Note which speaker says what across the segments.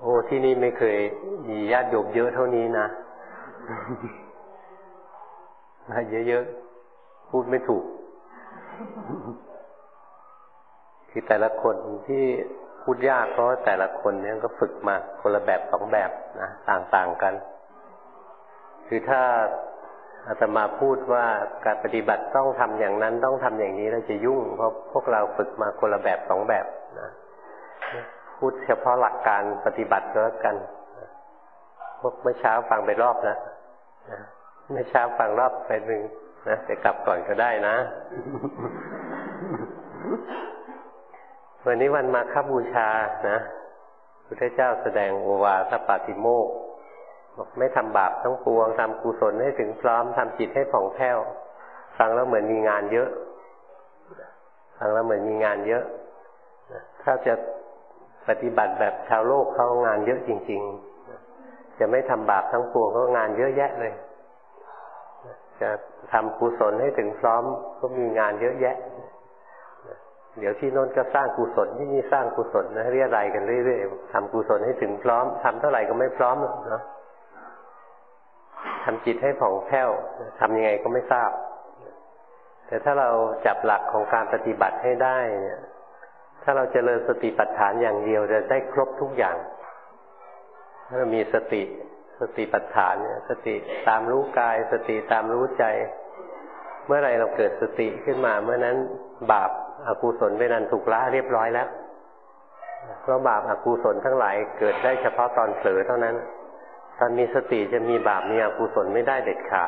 Speaker 1: อ้ที่นี่ไม่เคยมีญาติโยมเยอะเท่านี้นะมาเยอะๆพูดไม่ถูกคือแต่ละคนที่พูดยากเพราะแต่ละคนเนี่ยก็ฝึกมาคนละแบบสองแบบนะต่างๆกันคือถ้าอาตมาพูดว่าการปฏิบัติต้องทำอย่างนั้นต้องทำอย่างนี้เราจะยุ่งเพราะพวกเราฝึกมาคนละแบบสองแบบนะพูดเฉพาะหลักการปฏิบัติก็แล้วกันเมื่อเช้าฟังไปรอบแล้วเมื่อเช้าฟังรอบไปหนึ่งนะแต่กลับก่อนก็ได้นะ วันนี้วันมาฆบูชานะพุทธเจ้าแสดงโอวาทปาติโมกข์บอกไม่ทำบาปทั้งปวงทำกุศลให้ถึงพร้อมทำจิตให้ผ่องแผ้วฟังแล้วเหมือนมีงานเยอะฟังแล้วเหมือนมีงานเยอะถ้าจะปฏิบัติแบบชาวโลกเขางานเยอะจริงๆจะไม่ทำบาปทั้งปวงก็งานเยอะแยะเลยจะทำกุศลให้ถึงพร้อมก็มีงานเยอะแยะเดี๋ยวที่โน้นก็สร้างกุศลที่นี่สร้างกุศลนะเรียรายกันเรื่อยๆทำกุศลให้ถึงพร้อมทำเท่าไหร่ก็ไม่พร้อมเนาะทำจิตให้ผ่องแผ้วทำยังไงก็ไม่ทราบแต่ถ้าเราจับหลักของการปฏิบัติให้ได้เนี่ยถ้าเราเจริญสติปัฏฐานอย่างเดียวจะได้ครบทุกอย่างถ้าเรามีสติปัฏฐานเนี่ยสติตามรู้กายสติตามรู้ใจเมื่อไรเราเกิดสติขึ้นมาเมื่อนั้นบาปอกุศลเป็นอันถูกละเรียบร้อยแล้วเพราะบาปอกุศลทั้งหลายเกิดได้เฉพาะตอนเผลอเท่านั้นตอนมีสติจะมีบาปมีอกุศลไม่ได้เด็ดขาด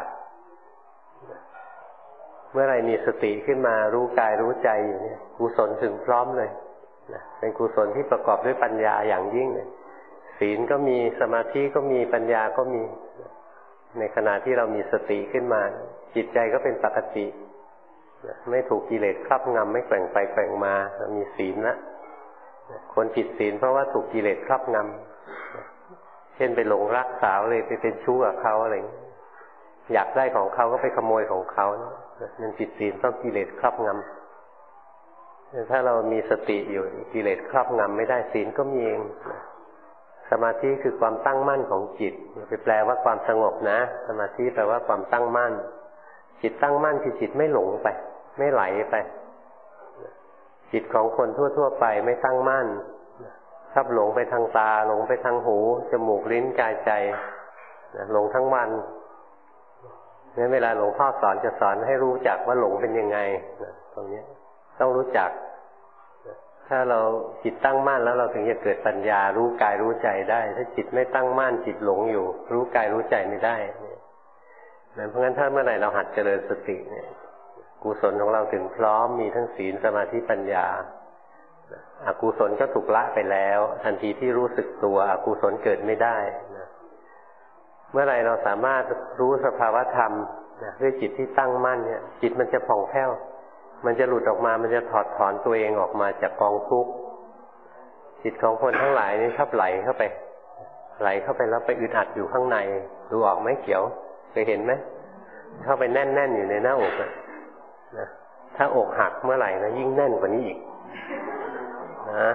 Speaker 1: เมื่อไรมีสติขึ้นมารู้กายรู้ใจอยู่เนี่ยกุศลถึงพร้อมเลยเป็นกุศลที่ประกอบด้วยปัญญาอย่างยิ่งเลยศีลก็มีสมาธิก็มีปัญญาก็มีในขณะที่เรามีสติขึ้นมาจิตใจก็เป็นปกติไม่ถูกกิเลสครอบงำไม่แกว่งไปแกว่งมามีศีลละคนผิดศีลเพราะว่าถูกกิเลสครอบงำเช่นไปหลงรักสาวเลยไปเป็นชู้กับเขาอะไรอยากได้ของเขาก็ไปขโมยของเขานั่นผิดศีลเพราะกิเลสครอบงำถ้าเรามีสติอยู่กิเลสครอบงำไม่ได้ศีลก็มีเองสมาธิคือความตั้งมั่นของจิตไปแปลว่าความสงบนะสมาธิแปลว่าความตั้งมั่นจิตตั้งมั่นคือจิตไม่หลงไปไม่ไหลไปจิตของคนทั่วๆไปไม่ตั้งมั่นชอบหลงไปทางตาหลงไปทางหูจมูกลิ้นกายใจหลงทั้งวันงั้นเวลาหลวงพ่อสอนจะสอนให้รู้จักว่าหลงเป็นยังไงตรงนี้ต้องรู้จักถ้าเราจิตตั้งมั่นแล้วเราถึงจะเกิดปัญญารู้กายรู้ใจได้ถ้าจิตไม่ตั้งมั่นจิตหลงอยู่รู้กายรู้ใจไม่ได้เพราะงั้นถ้าเมื่อไหร่เราหัดเจริญสติเนี่ยกุศลของเราถึงพร้อมมีทั้งศีลสมาธิปัญญาอกุศลก็ถูกละไปแล้วทันทีที่รู้สึกตัวอกุศลเกิดไม่ได้เมื่อไหร่เราสามารถรู้สภาวะธรรมด้วยจิตที่ตั้งมั่นเนี่ยจิตมันจะผ่องแผ้วมันจะหลุดออกมามันจะถอดถอนตัวเองออกมาจากกองทุกข์จิตของคนทั้งหลายนี่ชอบไหลเข้าไปแล้วไปอึดอัดอยู่ข้างในดูออกไหมเขียวเคยเห็นไหมเข้าไปแน่นๆอยู่ในหน้าอกนะถ้าอกหักเมื่อไหร่นะยิ่งแน่นกว่านี้อีกนะ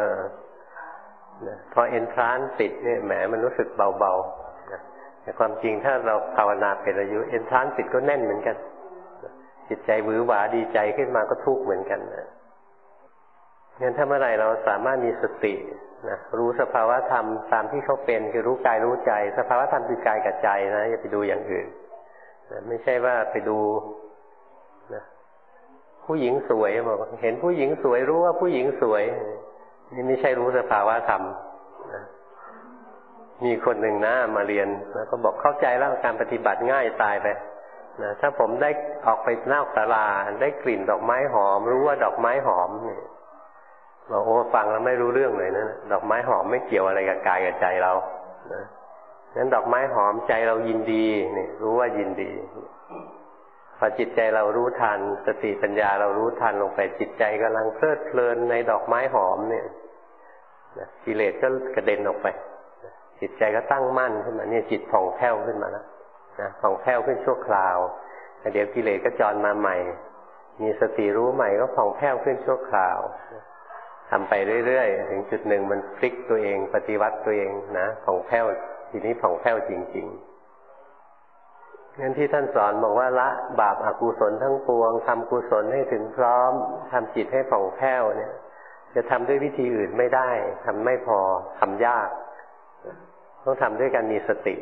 Speaker 1: พอเอนทรานซ์ติดเนี่ยแหมมันรู้สึกเบาๆนะแต่ความจริงถ้าเราภาวนาเป็นอายุเอนทรานซ์ติดก็แน่นเหมือนกันจิตใจหวือหวาดีใจขึ้นมาก็ทุกข์เหมือนกันนะงั้นถ้าเมื่อไหร่เราสามารถมีสตินะรู้สภาวะธรรมตามที่เขาเป็นคือรู้กายรู้ใจสภาวะธรรมคือกายกับใจนะอย่าไปดูอย่างอื่นนะไม่ใช่ว่าไปดูนะผู้หญิงสวยบอกเห็นผู้หญิงสวยรู้ว่าผู้หญิงสวยนี่ไม่ใช่รู้สภาวะธรรมนะมีคนหนึ่งนะมาเรียนแล้วก็บอกเข้าใจแล้วการปฏิบัติง่ายตายไปนะถ้าผมได้ออกไปนอกศาลาได้กลิ่นดอกไม้หอมรู้ว่าดอกไม้หอมเนี่ยบอกโอ้ฟังแล้วไม่รู้เรื่องเลยนะดอกไม้หอมไม่เกี่ยวอะไรกับกายกับใจเรานะงั้นดอกไม้หอมใจเรายินดีนี่รู้ว่ายินดีพอจิตใจเรารู้ทันสติปัญญาเรารู้ทันลงไปจิตใจกำลังเพลิดเพลินในดอกไม้หอมเนี่ยกิเลสก็กระเด็นออกไปจิตใจก็ตั้งมั่นขึ้นมาเนี่ยจิตผ่องแผ้วขึ้นมาแล้วนะผ่องแผ้วขึ้นชั่วคราวแต่เดี๋ยวกิเลสก็จรมาใหม่มีสติรู้ใหม่ก็ผ่องแผ้วขึ้นชั่วคราวทำไปเรื่อยๆถึงจุดหนึ่งมันพลิกตัวเองปฏิวัติตัวเองนะผ่องแผ้วทีนี้ผ่องแผ้วจริงๆงั้นที่ท่านสอนบอกว่าละบาปอกุศลทั้งปวงทำกุศลให้ถึงพร้อมทำจิตให้ผ่องแผ้วเนี่ยจะทำด้วยวิธีอื่นไม่ได้ทำไม่พอทำยากต้องทำด้วยการมีสติ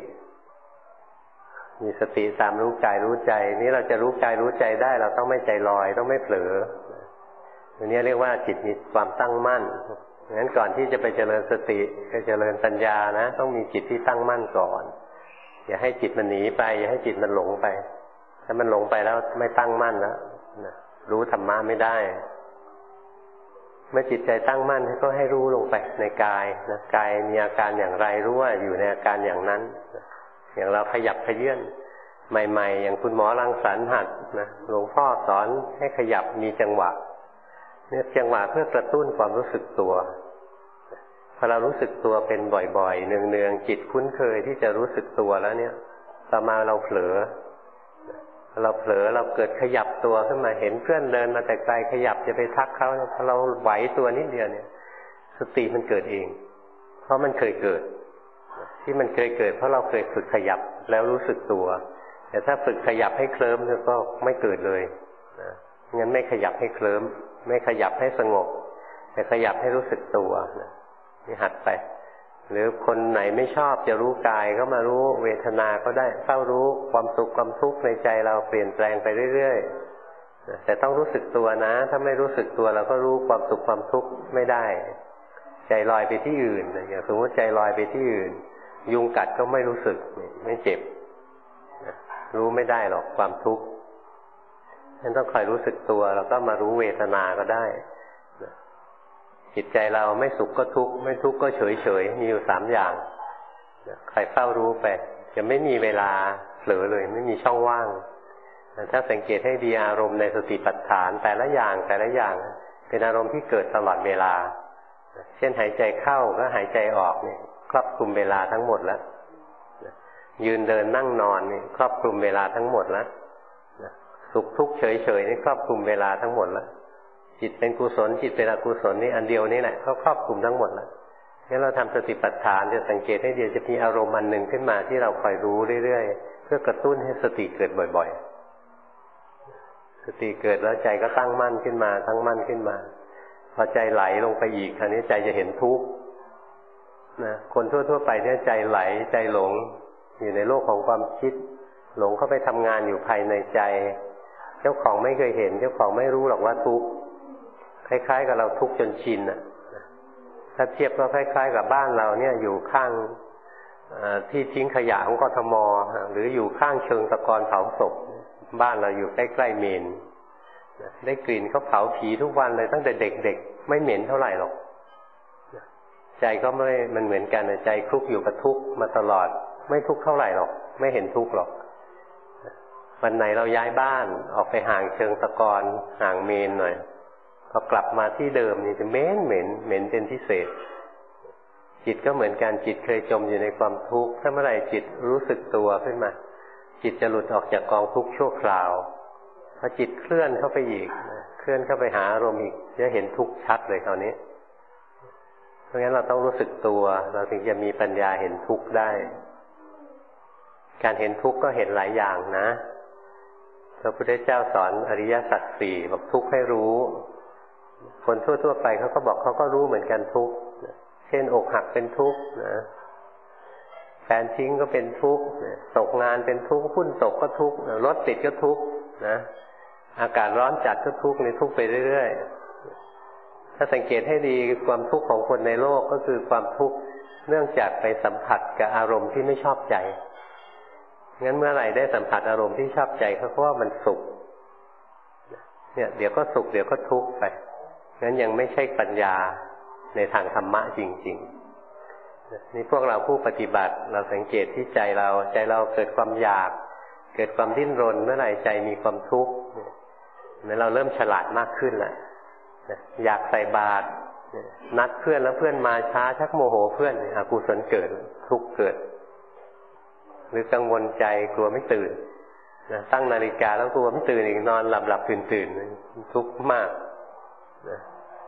Speaker 1: ตามรู้กายรู้ใจนี้เราจะรู้กายรู้ใจได้เราต้องไม่ใจลอยต้องไม่เผลออันนี้เรียกว่าจิตมีความตั้งมั่นงั้นก่อนที่จะไปเจริญสติก็เจริญปัญญานะต้องมีจิตที่ตั้งมั่นก่อนอย่าให้จิตมันหนีไปอย่าให้จิตมันหลงไปถ้ามันหลงไปแล้วไม่ตั้งมั่นแล้วรู้ธรรมะไม่ได้เมื่อจิตใจตั้งมั่นก็ให้รู้ลงไปในกายนะกายมีอาการอย่างไรรู้ว่าอยู่ในอาการอย่างนั้นอย่างเราขยับขยื่นใหม่ๆอย่างคุณหมอรังสรรค์หัดนะหลวงพ่อสอนให้ขยับมีจังหวะเนี่ยจังหวะเพื่อกระตุ้นความรู้สึกตัวพอเรารู้สึกตัวเป็นบ่อยๆเนืองๆจิตคุ้นเคยที่จะรู้สึกตัวแล้วเนี่ยต่อมาเราเผลอเราเกิดขยับตัวขึ้นมาเห็นเพื่อนเดินมาแต่ไกลขยับจะไปทักเขาเนี่ยพอเราไหวตัวนิดเดียวเนี่ยสติมันเกิดเองเพราะมันเคยเกิดที่มันเคยเกิดเพราะเราเคยฝึกขยับแล้วรู้สึกตัวแต่ถ้าฝึกขยับให้เคลิ้มเนี่ยก็ไม่เกิดเลยนะงั้นไม่ขยับให้เคลิ้มไม่ขยับให้สงบแต่ขยับให้รู้สึกตัวนะนี่หัดไปหรือคนไหนไม่ชอบจะรู้กายก็มารู้เวทนาก็ได้เฝ้ารู้ความสุขความทุกข์ในใจเราเปลี่ยนแปลงไปเรื่อยๆแต่ต้องรู้สึกตัวนะถ้าไม่รู้สึกตัวเราก็รู้ความสุขความทุกข์ไม่ได้ใจลอยไปที่อื่นอย่างสมมติใจลอยไปที่อื่นยุงกัดก็ไม่รู้สึกไม่เจ็บรู้ไม่ได้หรอกความทุกข์ฉะนั้นต้องคอยรู้สึกตัวแล้วก็มารู้เวทนาก็ได้จิตใจเราไม่สุขก็ทุกข์ไม่ทุกข์ก็เฉยเฉยมีอยู่3อย่างใครเฝ้ารู้ไปจะไม่มีเวลาเผลอเลยไม่มีช่องว่างถ้าสังเกตให้ดีอารมณ์ในสติปัฏฐานแต่ละอย่างเป็นอารมณ์ที่เกิดตลอดเวลาเช่นหายใจเข้าก็หายใจออกเนี่ยครอบคลุมเวลาทั้งหมดแล้วยืนเดินนั่งนอนนี่ครอบคลุมเวลาทั้งหมดแล้วสุขทุกข์เฉยๆนี่ครอบคลุมเวลาทั้งหมดแล้วจิตเป็นกุศลจิตเป็นอกุศลนี่อันเดียวนี่แหละเขาครอบคลุมทั้งหมดแล้วงั้นเราทำสติปัฏฐานจะสังเกตให้ดีจะมีอารมณ์อันหนึ่งขึ้นมาที่เราคอยรู้เรื่อยๆเพื่อกระตุ้นให้สติเกิดบ่อยๆสติเกิดแล้วใจก็ตั้งมั่นขึ้นมาพอใจไหลลงไปอีกคราวนี้ใจจะเห็นทุกข์นะคนทั่วๆไปเนี่ยใจไหลใจหลงอยู่ในโลกของความคิดหลงเข้าไปทำงานอยู่ภายในใจเจ้าของไม่เคยเห็นเจ้าของไม่รู้หรอกว่าทุกข์คล้ายๆกับเราทุกข์จนชินอ่ะถ้าเทียบก็คล้ายๆกับบ้านเราเนี่ยอยู่ข้างที่ทิ้งขยะของกทม.หรืออยู่ข้างเชิงตะกอนเผาศพบ้านเราอยู่ใกล้ๆเมนได้กลิ่นเขาเผาผีทุกวันเลยตั้งแต่เด็กๆไม่เหม็นเท่าไหร่หรอกใจก็ไม่มันเหมือนกันใจคลุกอยู่กับทุกข์มาตลอดไม่ทุกข์เท่าไหร่หรอกไม่เห็นทุกข์หรอกวันไหนเราย้ายบ้านออกไปห่างเชิงตะกอนห่างเมนหน่อยพอกลับมาที่เดิมนี่จะเหม็นเป็นพิเศษจิตก็เหมือนกันจิตเคยจมอยู่ในความทุกข์ถ้าเมื่อไหร่จิตรู้สึกตัวขึ้นมาจิตจะหลุดออกจากกองทุกข์ชั่วคราวพอจิตเคลื่อนเข้าไปอีกเคลื่อนเข้าไปหาอารมณ์อีกจะเห็นทุกข์ชัดเลยคราวนี้เพราะงั้นเราต้องรู้สึกตัวเราถึงจะมีปัญญาเห็นทุกข์ได้การเห็นทุกข์ก็เห็นหลายอย่างนะพระพุทธเจ้าสอนอริยสัจสี่บอกทุกข์ให้รู้คนทั่วๆไปเขาก็บอกเขาก็รู้เหมือนกันทุกข์เช่นอกหักเป็นทุกข์นะแฟนทิ้งก็เป็นทุกข์ตกงานเป็นทุกข์หุ้นตกก็ทุกข์รถติดก็ทุกข์นะอากาศร้อนจัดก็ทุกข์นี่ทุกข์ไปเรื่อยๆถ้าสังเกตให้ดีความทุกข์ของคนในโลกก็คือความทุกข์เนื่องจากไปสัมผัสกับอารมณ์ที่ไม่ชอบใจงั้นเมื่อไหร่ได้สัมผัสอารมณ์ที่ชอบใจเขาก็ว่ามันสุขเนี่ยเดี๋ยวก็สุขเดี๋ยวก็ทุกข์ไปงั้นยังไม่ใช่ปัญญาในทางธรรมะจริงๆนี่พวกเราผู้ปฏิบัติเราสังเกตที่ใจเราเกิดความอยากเกิดความดิ้นรนเมื่อไหร่ใจมีความทุกข์เนี่ยเราเริ่มฉลาดมากขึ้นแล้วอยากใส่บาตรนัดเพื่อนแล้วเพื่อนมาช้าชักโมโหเพื่อนอกุศลเกิดทุกข์เกิดหรือกังวลใจกลัวไม่ตื่นนะตั้งนาฬิกาแล้วกลัวไม่ตื่นอีกนอนหลับตื่นทุกข์มากนะ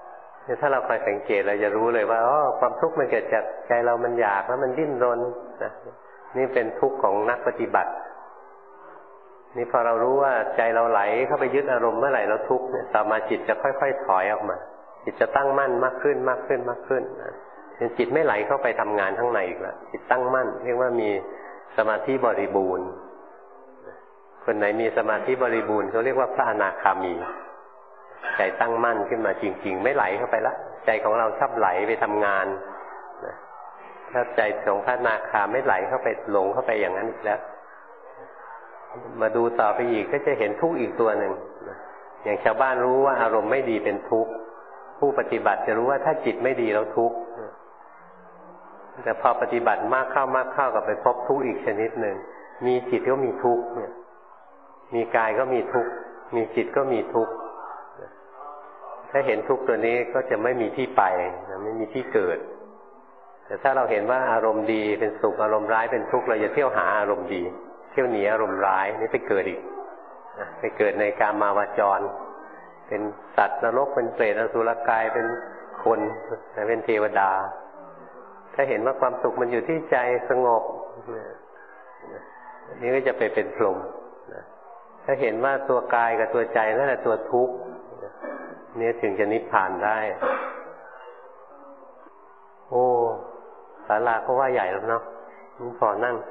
Speaker 1: ถ้าเราคอยสังเกตเราจะรู้เลยว่าความทุกข์มันเกิดจากใจเรามันอยากแล้วมันดิ้นรนนะนี่เป็นทุกข์ของนักปฏิบัตินี่พอเรารู้ว่าใจเราไหลเข้าไปยึดอารมณ์เมื่อไหร่เราทุกข์เนี่ยต่อมาจิตจะค่อยๆถอยออกมาจิตจะตั้งมั่นมากขึ้นจิตไม่ไหลเข้าไปทำงานข้างในอีกแล้วจิตตั้งมั่นเรียกว่ามีสมาธิบริบูรณ์คนไหนมีสมาธิบริบูรณ์เขาเรียกว่าพระอนาคามีใจตั้งมั่นขึ้นมาจริงๆไม่ไหลเข้าไปละใจของเราชอบไหลไปทำงานถ้าใจของพระอนาคาไม่ไหลเข้าไปหลงเข้าไปอย่างนั้นอีกแล้วมาดูต่อไปอีกก็จะเห็นทุกข์อีกตัวหนึ่งอย่างชาวบ้านรู้ว่าอารมณ์ไม่ดีเป็นทุกข์ผู้ปฏิบัติจะรู้ว่าถ้าจิตไม่ดีแล้วทุกข์แต่พอปฏิบัติมากเข้ากับไปพบทุกข์อีกชนิดหนึ่งมีจิตก็มีทุกข์เนี่ยมีกายก็มีทุกข์มีจิตก็มีทุกข์ถ้าเห็นทุกข์ตัวนี้ก็จะไม่มีที่ไปไม่มีที่เกิดแต่ถ้าเราเห็นว่าอารมณ์ดีเป็นสุขอารมณ์ร้ายเป็นทุกข์เราจะเที่ยวหาอารมณ์ดีเที่ยวหนีอารมณ์ร้ายนี่ไปเกิดอีกไปเกิดในกามาวจรเป็นสัตว์นรกเป็นเปรตอสุรกายเป็นคนเป็นเทวดาถ้าเห็นว่าความสุขมันอยู่ที่ใจสงบนี่ก็จะไปเป็นพรหมถ้าเห็นว่าตัวกายกับตัวใจนั่นแหละตัวทุกข์นี่ถึงจะนิพพานได้โอ้ศาลาก็ว่าใหญ่แล้วเนาะนี่พอนั่ง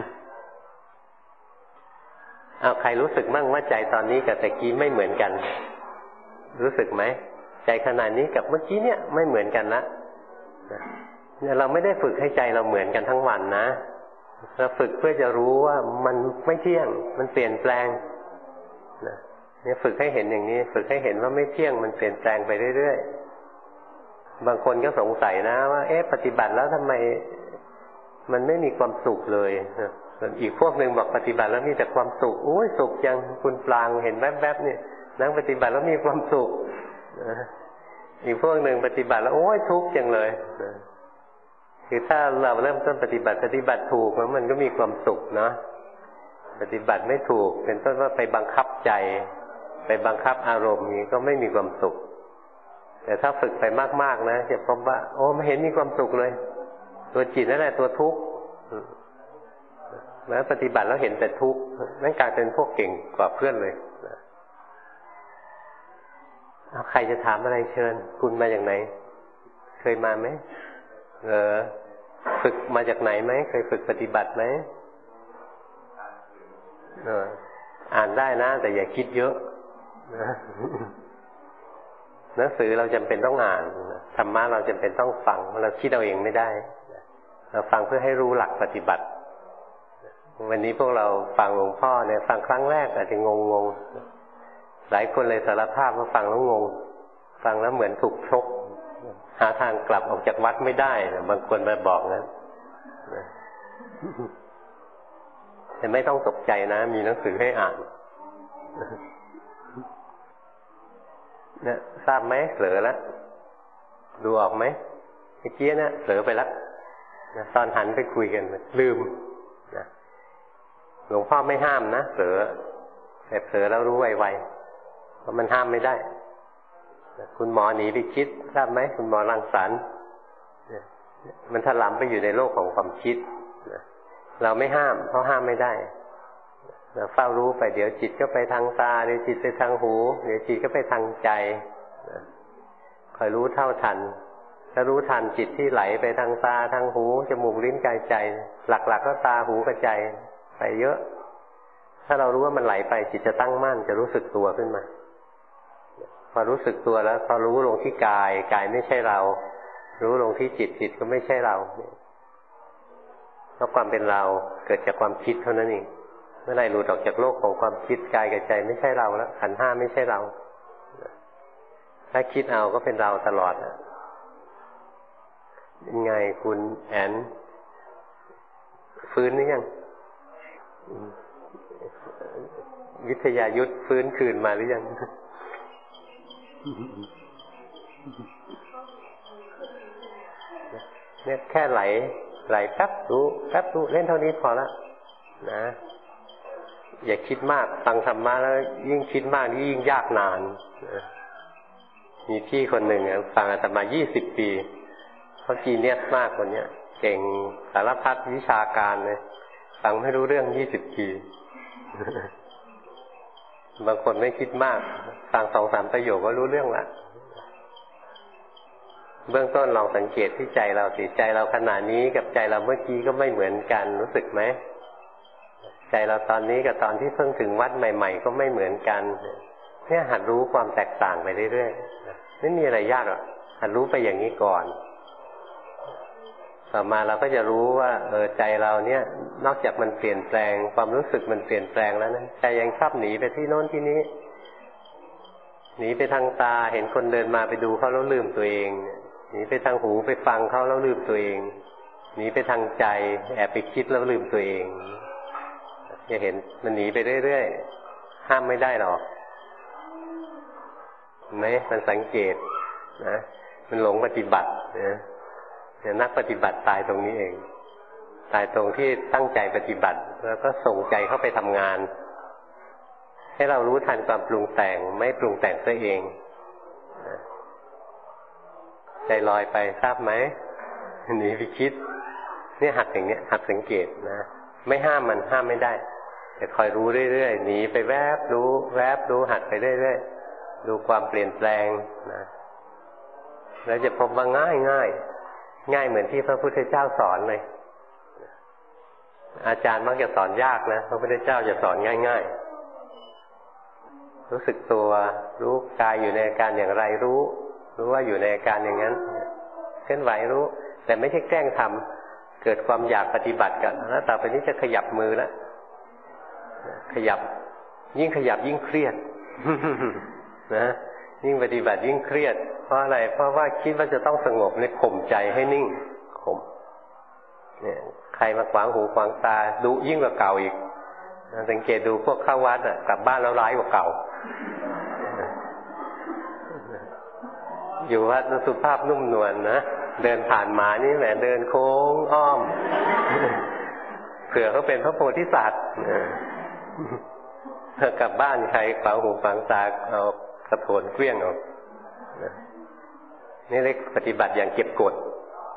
Speaker 1: เอาใครรู้สึกมั่งว่าใจตอนนี้กับตะกี้ไม่เหมือนกันรู้สึกไหมใจขนาดนี้กับเมื่อกี้เนี่ยไม่เหมือนกันนะเราไม่ได้ฝึกให้ใจเราเหมือนกันทั้งวันนะเราฝึกเพื่อจะรู้ว่ามันไม่เที่ยงมันเปลี่ยนแปลงเนี่ยฝึกให้เห็นอย่างนี้ฝึกให้เห็นว่าไม่เที่ยงมันเปลี่ยนแปลงไปเรื่อยๆบางคนก็สงสัยนะว่าปฏิบัติแล้วทำไมมันไม่มีความสุขเลยส่วนอีกพวกหนึ่งบอกปฏิบัติแล้วมีแต่ความสุขโอ้ยสุขจังคุณปรางเห็นแวบๆนี่นั่งปฏิบัติแล้วมีความสุขอีกพวกหนึ่งปฏิบัติแล้วโอ้ยทุกข์จังเลยคือถ้าเราเริ่มต้นปฏิบัติถูกแล้วมันก็มีความสุขเนาะปฏิบัติไม่ถูกเป็นต้นว่าไปบังคับใจไปบังคับอารมณ์นี้ก็ไม่มีความสุขแต่ถ้าฝึกไปมากๆนะจะพบว่าโอ้ไม่เห็นมีความสุขเลยตัวจิตนั่นแหละตัวทุกข์แล้วปฏิบัติแล้วเห็นแต่ทุกข์นั่นกลายเป็นพวกเก่งกว่าเพื่อนเลยใครจะถามอะไรเชิญคุณมาจากไหนเคยมาไหมฝึกมาจากไหนไหมเคยฝึกปฏิบัติไหมอ่านได้นะแต่อย่าคิดเยอะหนังสือเราจำเป็นต้องอ่านธรรมะเราจำเป็นต้องฟังเราคิดเอาเองไม่ได้เราฟังเพื่อให้รู้หลักปฏิบัติวันนี้พวกเราฟังหลวงพ่อเนี่ยฟังครั้งแรกอาจจะงงหลายคนเลยสารภาพว่าฟังแล้วงงฟังแล้วเหมือนถูกชกหาทางกลับออกจากวัดไม่ได้บางคนมาบอกนะแต่ไม่ต้องตกใจนะมีหนังสือให้อ่านเนี่ยทราบไหมเผลอแล้วดูออกไหมเมื่อกี้นะเผลอไปแล้วตอนหันไปคุยกันลืมนะหลวงพ่อไม่ห้ามนะเผลอแต่เผลอแล้วรู้ไวๆเพราะมันห้ามไม่ได้คุณหมอหนีไปคิดทราบไหมคุณหมอรังสรรค์มันถลำไปอยู่ในโลกของความคิดเราไม่ห้ามเพราะห้ามไม่ได้เราเฝ้ารู้ไปเดี๋ยวจิตก็ไปทางตาเดี๋ยวจิตไปทางหูเดี๋ยวจิตก็ไปทางใจคอยรู้เท่าทันถ้ารู้ทันจิตที่ไหลไปทางตาทางหูจมูกลิ้นกายใจหลักๆก็ตาหูกับใจไปเยอะถ้าเรารู้ว่ามันไหลไปจิตจะตั้งมั่นจะรู้สึกตัวขึ้นมาพอรู้สึกตัวแล้วพอรู้ลงที่กายกายไม่ใช่เรารู้ลงที่จิตจิตก็ไม่ใช่เราเพราะความเป็นเราเกิดจากความคิดเท่านั้นเองเมื่อไรหลุดออกจากโลกของความคิดกายกับใจไม่ใช่เราแล้วขันธ์ห้าไม่ใช่เราถ้าคิดเอาก็เป็นเราตลอดยังไงคุณแอนฟื้นหรือยังวิทยายุทธฟื้นคืนมาหรือยังเนี่ยแค่ไหลแป๊บรู้เล่นเท่านี้พอละนะอย่าคิดมากฟังธรรมะแล้วยิ่งคิดมากยิ่งยากนานมีพี่คนหนึ่งฟังอาตมา20 ปีเขาจีเนียสมากคนเนี้ยเก่งสารพัดวิชาการเลยฟังไม่รู้เรื่อง20 ปีบางคนไม่คิดมากฟัง2-3 ประโยคก็รู้เรื่องละเบื้องต้นลองสังเกตที่ใจเราสิใจเราขณะนี้กับใจเราเมื่อกี้ก็ไม่เหมือนกันรู้สึกไหมใจเราตอนนี้กับตอนที่เพิ่งถึงวัดใหม่ๆก็ไม่เหมือนกันเนี่ยหัดรู้ความแตกต่างไปเรื่อยๆไม่มีอะไรยากหรอกหัดรู้ไปอย่างนี้ก่อนต่อมาเราก็จะรู้ว่าใจเราเนี่ยนอกจากมันเปลี่ยนแปลงความรู้สึกมันเปลี่ยนแปลงแล้วนะใจยังชอบหนีไปที่โน้นที่นี้หนีไปทางตาเห็นคนเดินมาไปดูเขาแล้วลืมตัวเองหนีไปทางหูไปฟังเขาแล้วลืมตัวเองหนีไปทางใจแอบไปคิดแล้วลืมตัวเองจะเห็นมันหนีไปเรื่อยๆห้ามไม่ได้หรอกเห็นไหมมันสังเกตนะมันหลงปฏิบัตินะนักปฏิบัติตายตรงนี้เองตายตรงที่ตั้งใจปฏิบัติแล้วก็ส่งใจเข้าไปทำงานให้เรารู้ทันความปรุงแต่งไม่ปรุงแต่งตัวเองใจลอยไปทราบไหมหนีไปคิดเนี่ยหัดอย่างเนี้ยหัดสังเกตนะไม่ห้ามมันห้ามไม่ได้แต่คอยรู้เรื่อยๆหนีไปแวบรู้แวบรู้หัดไปเรื่อยๆดูความเปลี่ยนแปลงนะแล้วจะพบว่าง่ายเหมือนที่พระพุทธเจ้าสอนเลยอาจารย์มักจะสอนยากนะพระพุทธเจ้าจะสอนง่ายๆรู้สึกตัวรู้กายอยู่ในอาการอย่างไรรู้ว่าอยู่ในอาการอย่างนั้นเคลื่อนไหวรู้แต่ไม่ใช่แกล้งทำเกิดความอยากปฏิบัติกันแล้วต่อไปนี้จะขยับมือแล้วขยับยิ่งขยับยิ่งเครียดนะยิ่งปฏิบัติยิ่งเครียดเพราะอะไรเพราะว่าคิดว่าจะต้องสงบเลยข่มใจให้นิ่งข่มเนี่ยใครมาขวางหูขวางตาดุยิ่งกว่าเก่าอีกสังเกตดูพวกเข้าวัดกลับบ้านแล้วร้ายกว่าเก่าอยู่วัดสุภาพนุ่มนวลนะเดินผ่านหมานี่แหมเดินโค้งอ้อมเผื่อเขาเป็นพระโพธิสัตว์กลับบ้านใครขวางหูขวางตาเอากระโถนเกลี้ยงออกนี่เรียกปฏิบัติอย่างเก็บกด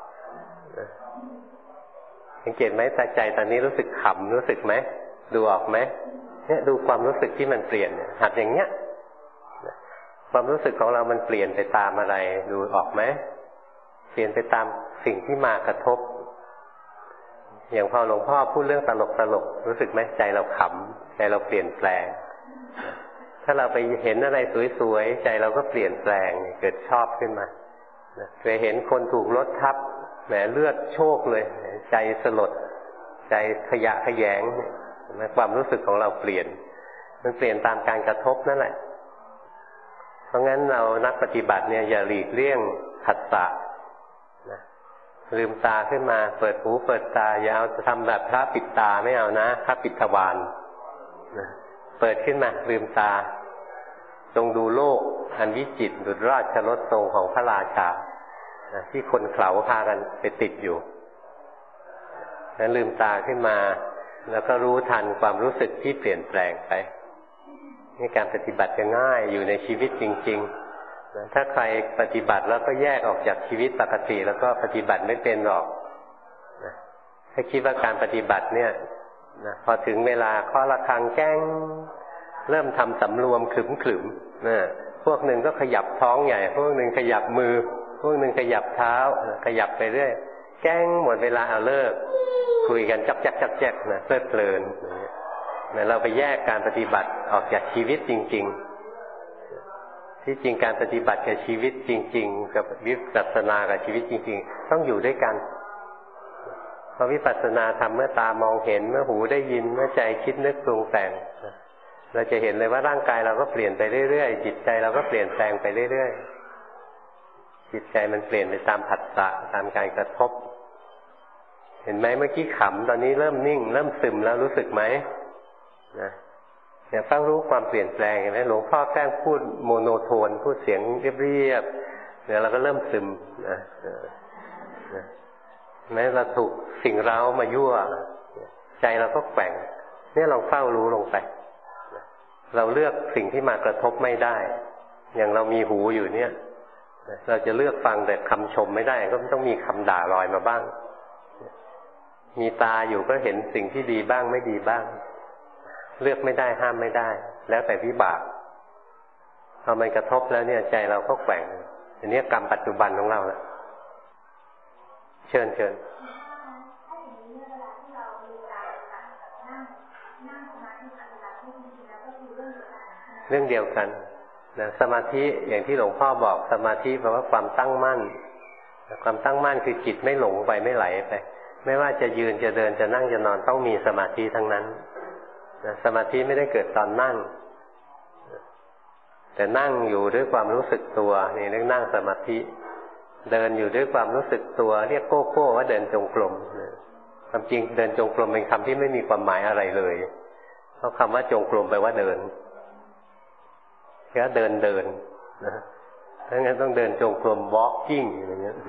Speaker 1: สังเกตไหมตาใจตอนนี้รู้สึกขำรู้สึกไหมดูออกไหมเนี่ยดูความรู้สึกที่มันเปลี่ยนหัดอย่างเนี้ยความรู้สึกของเรามันเปลี่ยนไปตามอะไรดูออกไหมเปลี่ยนไปตามสิ่งที่มากระทบอย่างพอหลวงพ่อพูดเรื่องตลกรู้สึกไหมใจเราขำใจเราเปลี่ยนแปลงถ้าเราไปเห็นอะไรสวยๆใจเราก็เปลี่ยนแปลงเกิดชอบขึ้นมาเคยเห็นคนถูกรถทับแหมเลือดโชกเลยใจสลดใจขยะแขยงความรู้สึกของเราเปลี่ยนมันเปลี่ยนตามการกระทบนั่นแหละเพราะงั้นเรานักปฏิบัติเนี่ยอย่าหลีกเลี่ยงผัสสะนะลืมตาขึ้นมาเปิดหูเปิดตาอย่าเอาจะทำแบบพระปิดตาไม่เอานะพระปิดทวารนะเปิดขึ้นมาลืมตาจงดูโลกอันวิจิตรดุจราชรถทรงของพระราชานะที่คนเขลาพากันไปติดอยู่นั้นลืมตาขึ้นมาแล้วก็รู้ทันความรู้สึกที่เปลี่ยนแปลงไปนี่การปฏิบัติจะง่ายอยู่ในชีวิตจริงๆนะถ้าใครปฏิบัติแล้วก็แยกออกจากชีวิตปกติแล้วก็ปฏิบัติไม่เป็นหรอกนะถ้าคิดว่าการปฏิบัติเนี่ยนะพอถึงเวลาเคาะระฆังแก้งเริ่มทำสำรวมขลึมๆนะพวกหนึ่งก็ขยับท้องใหญ่พวกหนึ่งขยับมือพวกหนึ่งขยับเท้าขยับไปเรื่อยแก้งหมดเวลาเอาเลิกคุยกันจักแจ๊กนะเพลิดเพลินเราไปแยกการปฏิบัติออกจากชีวิตจริงๆที่จริงการปฏิบัติกับชีวิตจริงๆกับวิปัสสนากับชีวิตจริงๆต้องอยู่ด้วยกันเพราะวิปัสสนาทำเมื่อตามองเห็นเมื่อหูได้ยินเมื่อใจคิดนึกปรุงแต่งเราจะเห็นเลยว่าร่างกายเราก็เปลี่ยนไปเรื่อยๆจิตใจเราก็เปลี่ยนแปลงไปเรื่อยๆจิตใจมันเปลี่ยนไปตามผัสสะตามการกระทบเห็นไหมเมื่อกี้ขำตอนนี้เริ่มนิ่งเริ่มซึมแล้วรู้สึกไหมนะเนี่ยเฝ้ารู้ความเปลี่ยนแปลงเห็นไหมหลวงพ่อแกล้งพูดโมโนโทนพูดเสียงเรียบๆเนี่ยเราก็เริ่มซึมนะแม้เราถูกสิ่งเร้ามายั่วใจเราก็แกว่งเนี่ยลองเฝ้ารู้ลงไปเราเลือกสิ่งที่มากระทบไม่ได้อย่างเรามีหูอยู่เนี่ยเราจะเลือกฟังแต่คำชมไม่ได้ก็ต้องมีคำด่าลอยมาบ้างมีตาอยู่ก็เห็นสิ่งที่ดีบ้างไม่ดีบ้างเลือกไม่ได้ห้ามไม่ได้แล้วแต่วิบากพอมันกระทบแล้วเนี่ยใจเราก็แกว่งอันนี้กรรมปัจจุบันของเราแหละเชิญเรื่องเดียวกันนะสมาธิอย่างที่หลวงพ่อบอกสมาธิแปลว่าความตั้งมั่นความตั้งมั่นคือจิตไม่หลงไปไม่ไหลไปไม่ว่าจะยืนจะเดินจะนั่งจะนอนต้องมีสมาธิทั้งนั้นนะสมาธิไม่ได้เกิดตอนนั่งแต่นั่งอยู่ด้วยความรู้สึกตัวนี่เรียกนั่งสมาธิเดินอยู่ด้วยความรู้สึกตัวเรียกโก้โก้ว่าเดินจงกรมความจริงเดินจงกรมเป็นคำที่ไม่มีความหมายอะไรเลยเพราะคำว่าจงกรมแปลว่าเดินแค่เดินนะถ้างั้นต้องเดินจงกรม walking อย่างเงี้ย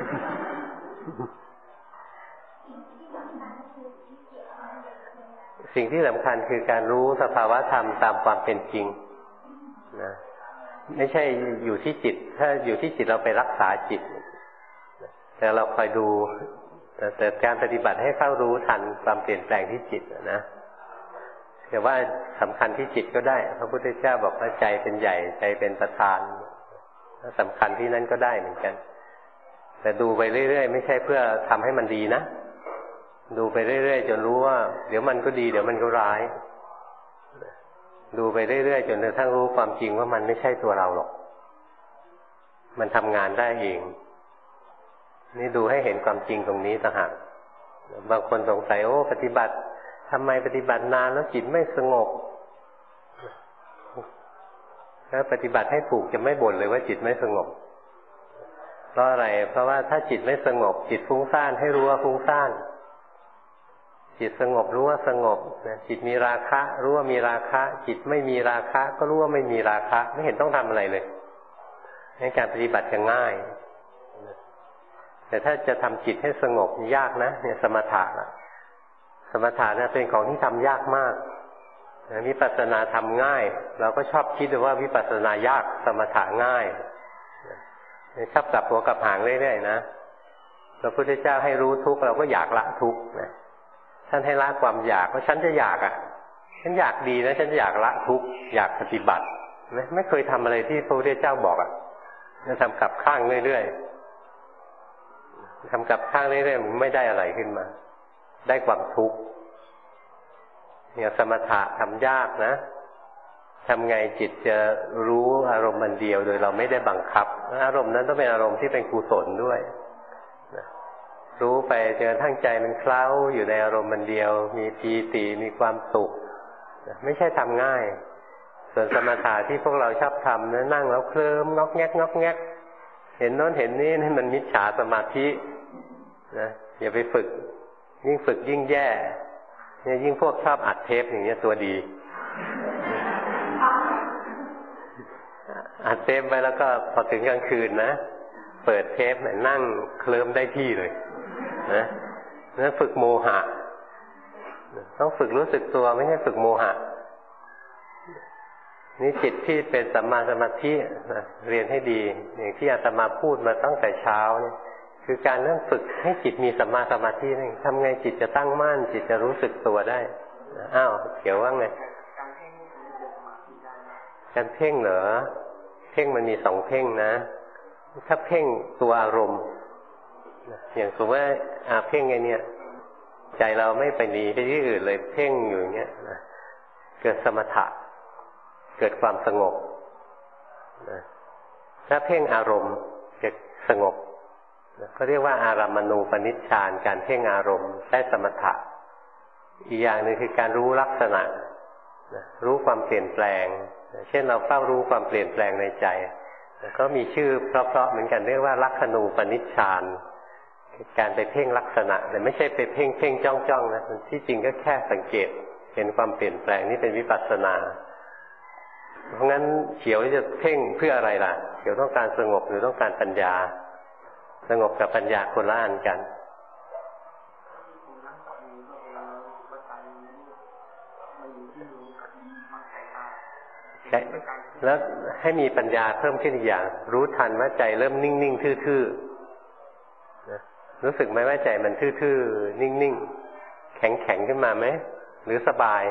Speaker 1: สิ่งที่สำคัญคือการรู้สภาวะธรรมตามความเป็นจริงนะไม่ใช่อยู่ที่จิตถ้าอยู่ที่จิตเราไปรักษาจิตแต่เราคอยดูแต่การปฏิบัติให้เข้ารู้ทันความเปลี่ยนแปลงที่จิตนะแต่ว่าสำคัญที่จิตก็ได้พระพุทธเจ้าบอกว่าใจเป็นใหญ่ใจเป็นประธานสำคัญที่นั่นก็ได้เหมือนกันแต่ดูไปเรื่อยๆไม่ใช่เพื่อทำให้มันดีนะดูไปเรื่อยๆจนรู้ว่าเดี๋ยวมันก็ดีเดี๋ยวมันก็ร้ายดูไปเรื่อยๆจนกระทั่งรู้ความจริงว่ามันไม่ใช่ตัวเราหรอกมันทำงานได้เองนี่ดูให้เห็นความจริงตรงนี้ต่างหากบางคนสงสัยโอ้ปฏิบัติทำไมปฏิบัตินานแล้วจิตไม่สงบถ้าปฏิบัติให้ถูกจะไม่บ่นเลยว่าจิตไม่สงบเพราะอะไรเพราะว่าถ้าจิตไม่สงบจิตฟุ้งซ่านให้รู้ว่าฟุ้งซ่านจิตสงบรู้ว่าสงบจิตมีราคะรู้ว่ามีราคะจิตไม่มีราคะก็รู้ว่าไม่มีราคะไม่เห็นต้องทำอะไรเลยในการปฏิบัติจะง่ายแต่ถ้าจะทำจิตให้สงบยากนะเนี่ยสมถะสมถะเนี่ยเป็นของที่ทำยากมากวิปัสสนาทำง่ายเราก็ชอบคิดว่าวิปัสสนายากสมถะง่ายชอบกลับหัวกลับหางเรื่อยๆนะพระพุทธเจ้าให้รู้ทุกข์เราก็อยากละทุกข์นะท่านให้ละความอยากเพราะฉันจะอยากฉันอยากดีนะฉันจะอยากละทุกข์อยากปฏิบัติไม่เคยทำอะไรที่พระพุทธเจ้าบอกจะทำกลับข้างเรื่อยๆทำกลับข้างเรื่อยๆมันไม่ได้อะไรขึ้นมาได้ความทุกข์เนี่ยสมถะทำยากนะทำไงจิตจะรู้อารมณ์มันเดียวโดยเราไม่ได้บังคับอารมณ์นั้นต้องเป็นอารมณ์ที่เป็นกุศลด้วยรู้ไปจนกระทั่งใจมันเคล้าอยู่ในอารมณ์มันเดียวมีปีติมีความสุขไม่ใช่ทำง่ายส่วนสมถะที่พวกเราชอบทำนั่งแล้วเคลิ้มงอกแงกงอกแงกเห็นโน้นเห็นนี่นี่มันมิจฉาสมาธินะอย่าไปฝึกยิ่งฝึกยิ่งแย่เนี่ยยิ่งพวกชอบอัดเทปอย่างเงี้ยตัวดีอัดเทปไปแล้วก็พอถึงกลางคืนนะเปิดเทปนั่งเคลิ้มได้ที่เลยนะนั่นฝึกโมหะต้องฝึกรู้สึกตัวไม่ใช่ฝึกโมหะนี่จิตที่เป็นสัมมาสมาธินะเรียนให้ดีอย่างที่อาตมาพูดมาตั้งแต่เช้าเนี่ยคือการเริ่มฝึกให้จิตมีสัมมาสมาธินี่ทำไงจิตจะตั้งมั่นจิตจะรู้สึกตัวได้อ้าวเขียวว่าไงการเพ่งเหรอเพ่งมันมีสองเพ่งนะถ้าเพ่งตัวอารมณ์อย่างสมมติว่าเพ่งไงเนี่ยใจเราไม่ไปหนีไปที่อื่นเลยเพ่งอยู่อย่างเงี้ยเกิดสมถะเกิดความสงบถ้าเพ่งอารมณ์จะสงบเขาเรียกว่าอารัมมณูปนิชฌานการเพ่งอารมณ์ได้สมถะอีกอย่างหนึ่งคือการรู้ลักษณะรู้ความเปลี่ยนแปลงเช่นเราเฝ้ารู้ความเปลี่ยนแปลงในใจก็มีชื่อเพราะๆเหมือนกันเรียกว่าลักขณูปนิชฌานการไปเพ่งลักษณะแต่ไม่ใช่ไปเพ่งจ้องนะที่จริงก็แค่สังเกตเห็นความเปลี่ยนแปลงนี่เป็นวิปัสสนาเพราะงั้นเขียวจะเพ่งเพื่ออะไรล่ะเขียวต้องการสงบหรือต้องการปัญญาสงบกับปัญญาคนละอันกันแล้วให้มีปัญญาเพิ่มขึ้นอีกอย่างรู้ทันว่าใจเริ่มนิ่งๆทื่อๆรู้สึกไหมว่าใจมันทื่อๆนิ่งๆแข็งๆขึ้นมาไหมหรือสบาย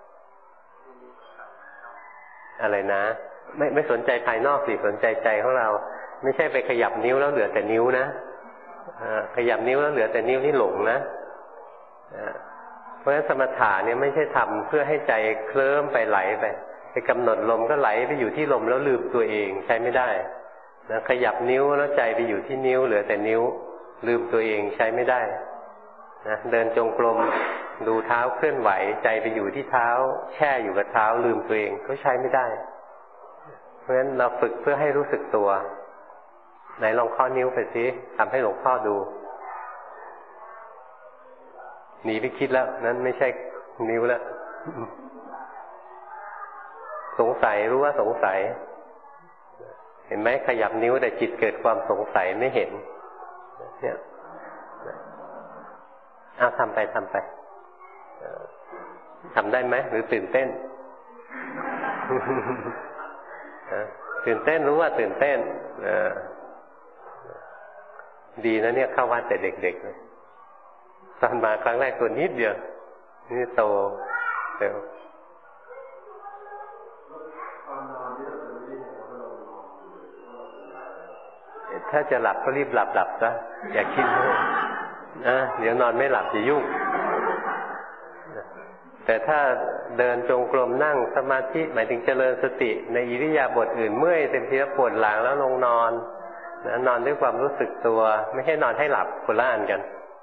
Speaker 1: อะไรนะไม่สนใจภายนอกสิสนใจใจของเราไม่ใช่ไปขยับนิ้วแล้วเหลือแต่นิ้วนะขยับนิ้วแล้วเหลือแต่นิ้วนี่หลงนะเพราะฉะนั้นสมถะเนี่ยไม่ใช่ทำเพื่อให้ใจเคลิ้มไปไหลไปกำหนดลมก็ไหลไปอยู่ที่ลมแล้วลืมตัวเองใช้ไม่ได้นะขยับนิ้วแล้วใจไปอยู่ที่นิ้วเหลือแต่นิ้วลืมตัวเองใช้ไม่ได้นะเดินจงกรมดูเท้าเคลื่อนไหวใจไปอยู่ที่เท้าแช่อยู่กับเท้าลืมตัวเองก็ใช้ไม่ได้เพราะฉะนั้นเราฝึกเพื่อให้รู้สึกตัวไหนลองข้อนิ้วไปสิทำให้หลวงพ่อดูหนีไปคิดแล้วนั้นไม่ใช่นิ้วแล้วสงสัยรู้ว่าสงสัยเห็นไหมขยับนิ้วแต่จิตเกิดความสงสัยไม่เห็นเนี่ยเอาทำไปทำได้ไหมหรือตื่นเต้น ตื่นเต้นรู้ว่าตื่นเต้นดีนะเนี่ยเข้าวัดแต่เด็กๆตอนมาครั้งแรกตัวนิดเดียวนี่โตเร็วถ้าจะหลับก็รีบหลับซะอย่าคิดเดี๋ยวนอนไม่หลับจะยุ่งแต่ถ้าเดินจงกรมนั่งสมาธิหมายถึงเจริญสติในอิริยาบถอื่นเมื่อยเต็มทีแล้วปวดหลังแล้วลงนอนนอนด้วยความรู้สึกตัวไม่ใช่นอนให้หลับคนละอันกัน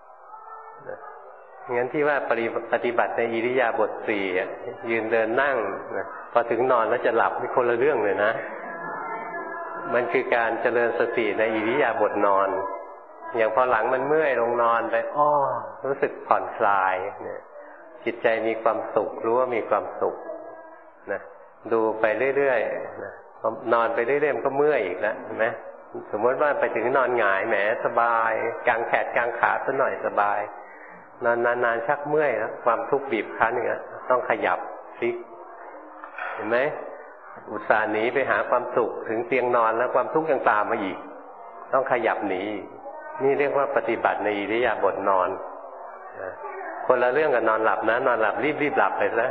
Speaker 1: งั้นที่ว่าปฏิบัติในอิริยาบถสี่ยืนเดินนั่งพอถึงนอนแล้วจะหลับนี่คนละเรื่องเลยนะมันคือการเจริญสติในอิริยาบถนอนอย่างพอหลังมันเมื่อยลงนอนไปรู้สึกผ่อนคลายเนี่ยจิตใจมีความสุขรู้ว่ามีความสุขนะดูไปเรื่อยๆนะนอนไปเรื่อยๆมันก็เมื่อยอีกแล้วเห็นไหมสมมติว่าไปถึงนอนหงายแหมสบายกางแขนกางขาซะหน่อยสบายนอนนานๆชักเมื่อยแล้วความทุกข์บีบคั้นอย่างเงี้ยต้องขยับพลิกเห็นไหมอุตส่าห์หนีไปหาความสุขถึงเตียงนอนแล้วความทุกข์ยังตามมาอีกต้องขยับหนีนี่เรียกว่าปฏิบัติในอิริยาบถนอนคนละเรื่องกับนอนหลับนะนอนหลับรีบหลับไปซะ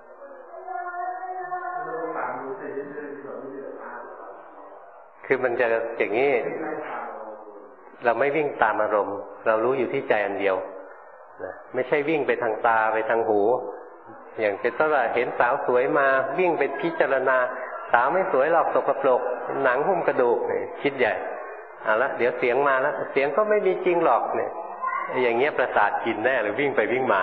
Speaker 1: คือมันจะอย่างนี้เราไม่วิ่งตามอารมณ์เรารู้อยู่ที่ใจอันเดียวไม่ใช่วิ่งไปทางตาไปทางหูอย่างเป็นต้นว่าเห็นสาวสวยมาวิ่งไปพิจารณาสาวไม่สวยหรอกสกปรกหนังหุ้มกระดูกคิดใหญ่ละเดี๋ยวเสียงมาแล้วเสียงก็ไม่มีจริงหรอกเนี่ยอย่างเงี้ยประสาทกินแน่หรือวิ่งไปวิ่งมา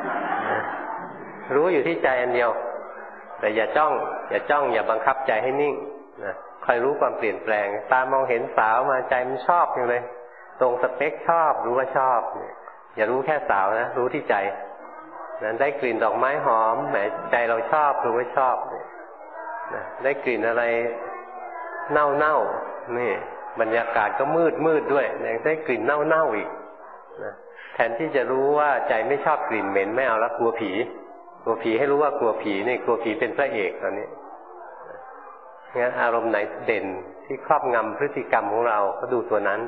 Speaker 1: รู้อยู่ที่ใจอันเดียวแต่อย่าจ้องอย่าบังคับใจให้นิ่งนะคอยรู้ความเปลี่ยนแปลงตามองเห็นสาวมาใจมันชอบอย่างเลยตรงสเปคชอบรู้ว่าชอบเนี่ยอย่ารู้แค่สาวนะรู้ที่ใจนั้นได้กลิ่นดอกไม้หอมแหมใจเราชอบรู้ว่าชอบนะได้กลิ่นอะไรเน่านี่บรรยากาศก็มืดด้วยยังได้กลิ่นเน่าอีกนะแทนที่จะรู้ว่าใจไม่ชอบกลิ่นเหม็นไม่เอาแล้วกลัวผีให้รู้ว่ากลัวผีนี่กลัวผีเป็นพระเอกตอนนี้งั้นอารมณ์ไหนเด่นที่ครอบงำพฤติกรรมของเราก็ดูตัวนั้น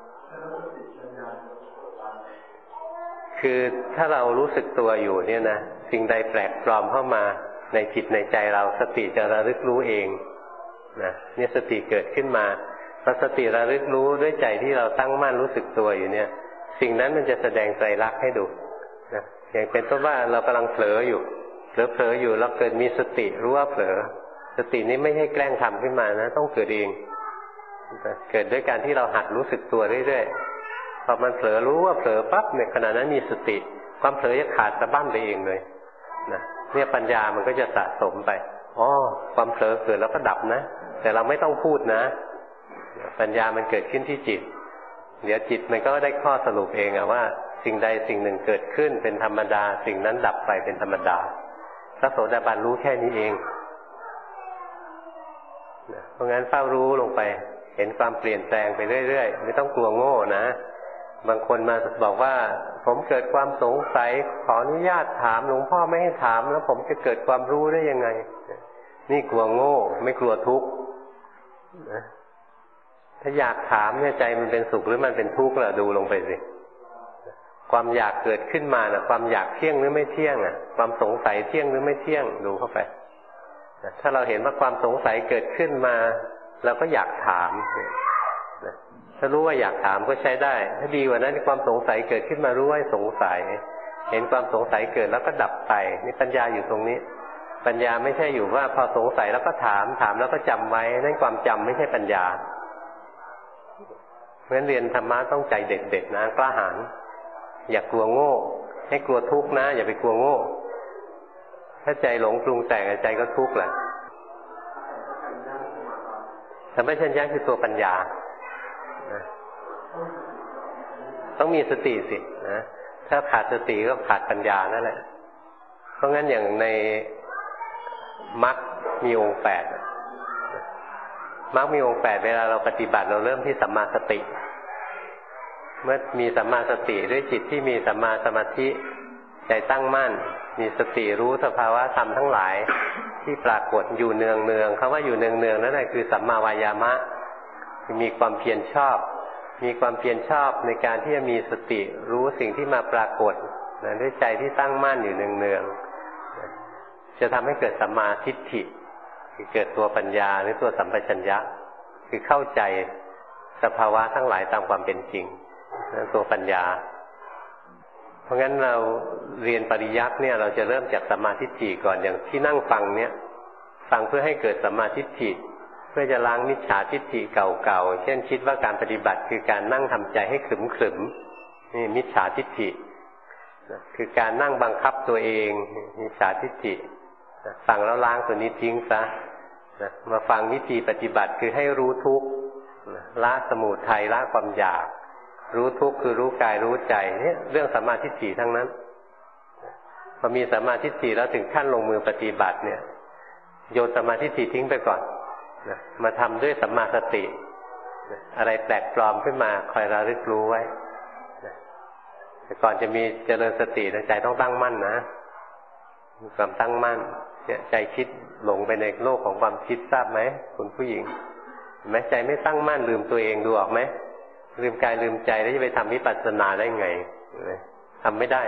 Speaker 1: คือถ้าเรารู้สึกตัวอยู่เนี่ยนะสิ่งใดแปลกปลอมเข้ามาในจิตในใจเราสติจะระลึกรู้เองนะเนี่ยสติเกิดขึ้นมาพอสติระลึกรู้ด้วยใจที่เราตั้งมั่นรู้สึกตัวอยู่เนี่ยสิ่งนั้นมันจะแสดงไตรลักษณ์ให้ดูนะอย่างเป็นต้นว่าเรากำลังเผลออยู่เราเกิดมีสติรู้ว่าเผลอสตินี้ไม่ใช่แกล้งทำขึ้นมานะต้องเกิดเองเกิดด้วยการที่เราหัดรู้สึกตัวเรื่อยๆพอมันเผลอรู้ว่าเผลอปั๊บในขณะนั้นมีสติความเผลอจะขาดสะบั้นไปเองเลยนะเนี่ยปัญญามันก็จะสะสมไปความเผลอเกิดแล้วก็ดับนะแต่เราไม่ต้องพูดนะปัญญามันเกิดขึ้นที่จิตเดี๋ยวจิตมันก็ได้ข้อสรุปเองว่าสิ่งใดสิ่งหนึ่งเกิดขึ้นเป็นธรรมดาสิ่งนั้นดับไปเป็นธรรมดาพระโสดาบันรู้แค่นี้เองเพราะงั้นเฝ้ารู้ลงไปเห็นความเปลี่ยนแปลงไปเรื่อยๆไม่ต้องกลัวโง่นะบางคนมาบอกว่าผมเกิดความสงสัยขออนุญาตถามหลวงพ่อไม่ให้ถามแล้วผมจะเกิดความรู้ได้ยังไงนี่กลัวโง่ไม่กลัวทุกข์นะถ้าอยากถามเนี่ยใจมันเป็นสุขหรือมันเป็นทุกข์ล่ะดูลงไปสิความอยากเกิดขึ้นมาน่ะความอยากเที่ยงหรือไม่เที่ยงอ่ะความสงสัยเที่ยงหรือไม่เที่ยงดูเข้าไปถ้าเราเห็นว่าความสงสัยเกิดขึ้นมาเราก็อยากถามถ้ารู้ว่าอยากถามก็ใช้ได้ถ้าดีกว่านั้นความสงสัยเกิดขึ้นมารู้ว่าสงสัยเห็นความสงสัยเกิดแล้วก็ดับไปนี่ปัญญาอยู่ตรงนี้ปัญญาไม่ใช่อยู่ว่าพอสงสัยแล้วก็ถามแล้วก็จำไว้นั่นความจำไม่ใช่ปัญญาเพราะฉะนั้นเรียนธรรมะต้องใจเด็ดๆนะกล้าหาญอย่ากลัวโง่ให้กลัวทุกข์นะอย่าไปกลัวโง่ถ้าใจหลงปรุงแต่งใจก็ทุกข์แหละสัมปชัญญะคือตัวปัญญาต้องมีสติสินะถ้าขาดสติก็ขาดปัญญานั่นแหละเพราะงั้นอย่างในมรรคมีองค์ 8มรรคมีองค์ 8เวลาเราปฏิบัติเราเริ่มที่สัมมาสติเมื่อมีสัมมาสติด้วยจิตที่มีสัมมาสมาธิใจตั้งมั่นมีสติรู้สภาวะธรรมทั้งหลายที่ปรากฏอยู่เนืองๆคำว่าอยู่เนืองๆนั่นแหละคือสัมมาวายามะมีความเพียรชอบมีความเพียรชอบในการที่จะมีสติรู้สิ่งที่มาปรากฏด้วยใจที่ตั้งมั่นอยู่เนืองๆจะทำให้เกิดสัมมาทิฏฐิคือเกิดตัวปัญญาหรือตัวสัมปชัญญะคือเข้าใจสภาวะทั้งหลายตามความเป็นจริงนั่นตัวปัญญาเพราะงั้นเราเรียนปริยัติเนี่ยเราจะเริ่มจากสัมมาทิฏฐิก่อนอย่างที่นั่งฟังเนี่ยฟังเพื่อให้เกิดสัมมาทิฏฐิเพื่อจะล้างมิจฉาทิฏฐิเก่าๆเช่นคิดว่าการปฏิบัติคือการนั่งทำใจให้ขรึมๆนี่มิจฉาทิฏฐิคือการนั่งบังคับตัวเองมิจฉาทิฏฐิฟังแล้วล้างตัวนี้ทิ้งซะมาฟังวิธีปฏิบัติคือให้รู้ทุกข์ละสมุทัยละความอยากรู้ทุกข์คือรู้กายรู้ใจเนี่ยเรื่องสัมมาทิฏฐิทั้งนั้นพอมีสัมมาทิฏฐิแล้วถึงขั้นลงมือปฏิบัติเนี่ยโยนสัมมาทิฏฐิทิ้งไปก่อนมาทำด้วยสัมมาสติอะไรแปลกปลอมขึ้นมาคอยระลึกรู้ไว้แต่ก่อนจะมีเจริญสติใจต้องตั้งมั่นนะมีความตั้งมั่นเนี่ยใจคิดหลงไปในโลกของความคิดทราบไหมคุณผู้หญิงเห็นไหมใจไม่ตั้งมั่นลืมตัวเองดูออกไหมลืมกายลืมใจแล้วจะไปทำวิปัสสนาได้ไงทำไม่ได้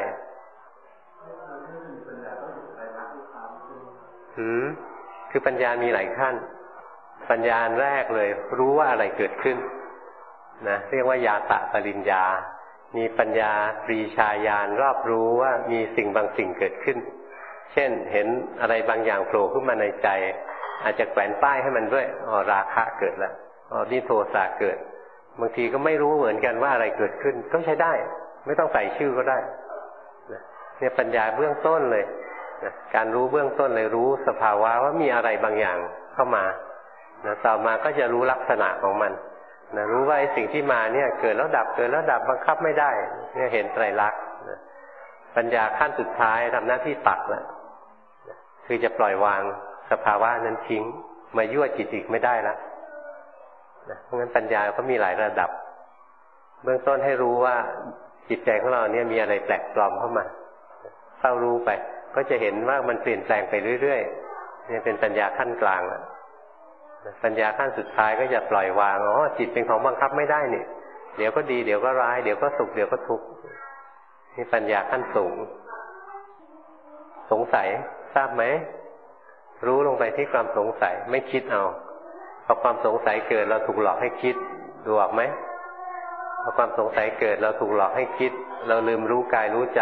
Speaker 1: คือปัญญามีหลายขั้นปัญญาแรกเลยรู้ว่าอะไรเกิดขึ้นนะเรียกว่ายาตะปริญญามีปัญญาปรีชาญาณรอบรู้ว่ามีสิ่งบางสิ่งเกิดขึ้นเช่นเห็นอะไรบางอย่างโผล่ขึ้นมาในใจอาจจะแขวนป้ายให้มันด้วยราคะเกิดแล้วนี่โทสะเกิดบางทีก็ไม่รู้เหมือนกันว่าอะไรเกิดขึ้นก็ใช้ได้ไม่ต้องใส่ชื่อก็ได้เนี่ยปัญญาเบื้องต้นเลยการรู้เบื้องต้นเลยรู้สภาวะว่ามีอะไรบางอย่างเข้ามาต่อมาก็จะรู้ลักษณะของมันรู้ว่าไอ้สิ่งที่มาเนี่ยเกิดแล้วดับเกิดแล้วดับบังคับไม่ได้เนี่ยเห็นไตรลักษณ์ปัญญาขั้นสุดท้ายทำหน้าที่ตัดแล้วคือจะปล่อยวางสภาวะนั้นทิ้งมายั่วจิตอีกไม่ได้แล้วเพราะงั้นปัญญาก็มีหลายระดับเบื้องต้นให้รู้ว่าจิตใจของเราเนี่ยมีอะไรแปลกปลอมเข้ามาเข้ารู้ไปก็จะเห็นว่ามันเปลี่ยนแปลงไปเรื่อยๆนี่เป็นปัญญาขั้นกลางแล้วปัญญาขั้นสุดท้ายก็จะปล่อยวางจิตเป็นของบังคับไม่ได้นี่เดี๋ยวก็ดีเดี๋ยวก็ร้ายเดี๋ยวก็สุขเดี๋ยวก็ทุกข์นี่ปัญญาขั้นสูงสงสัยทราบไหมรู้ลงไปที่ความสงสัยไม่คิดเอาพอความสงสัยเกิดเราถูกหลอกให้คิดดูออกไหมพอความสงสัยเกิดเราถูกหลอกให้คิดเราลืมรู้กายรู้ใจ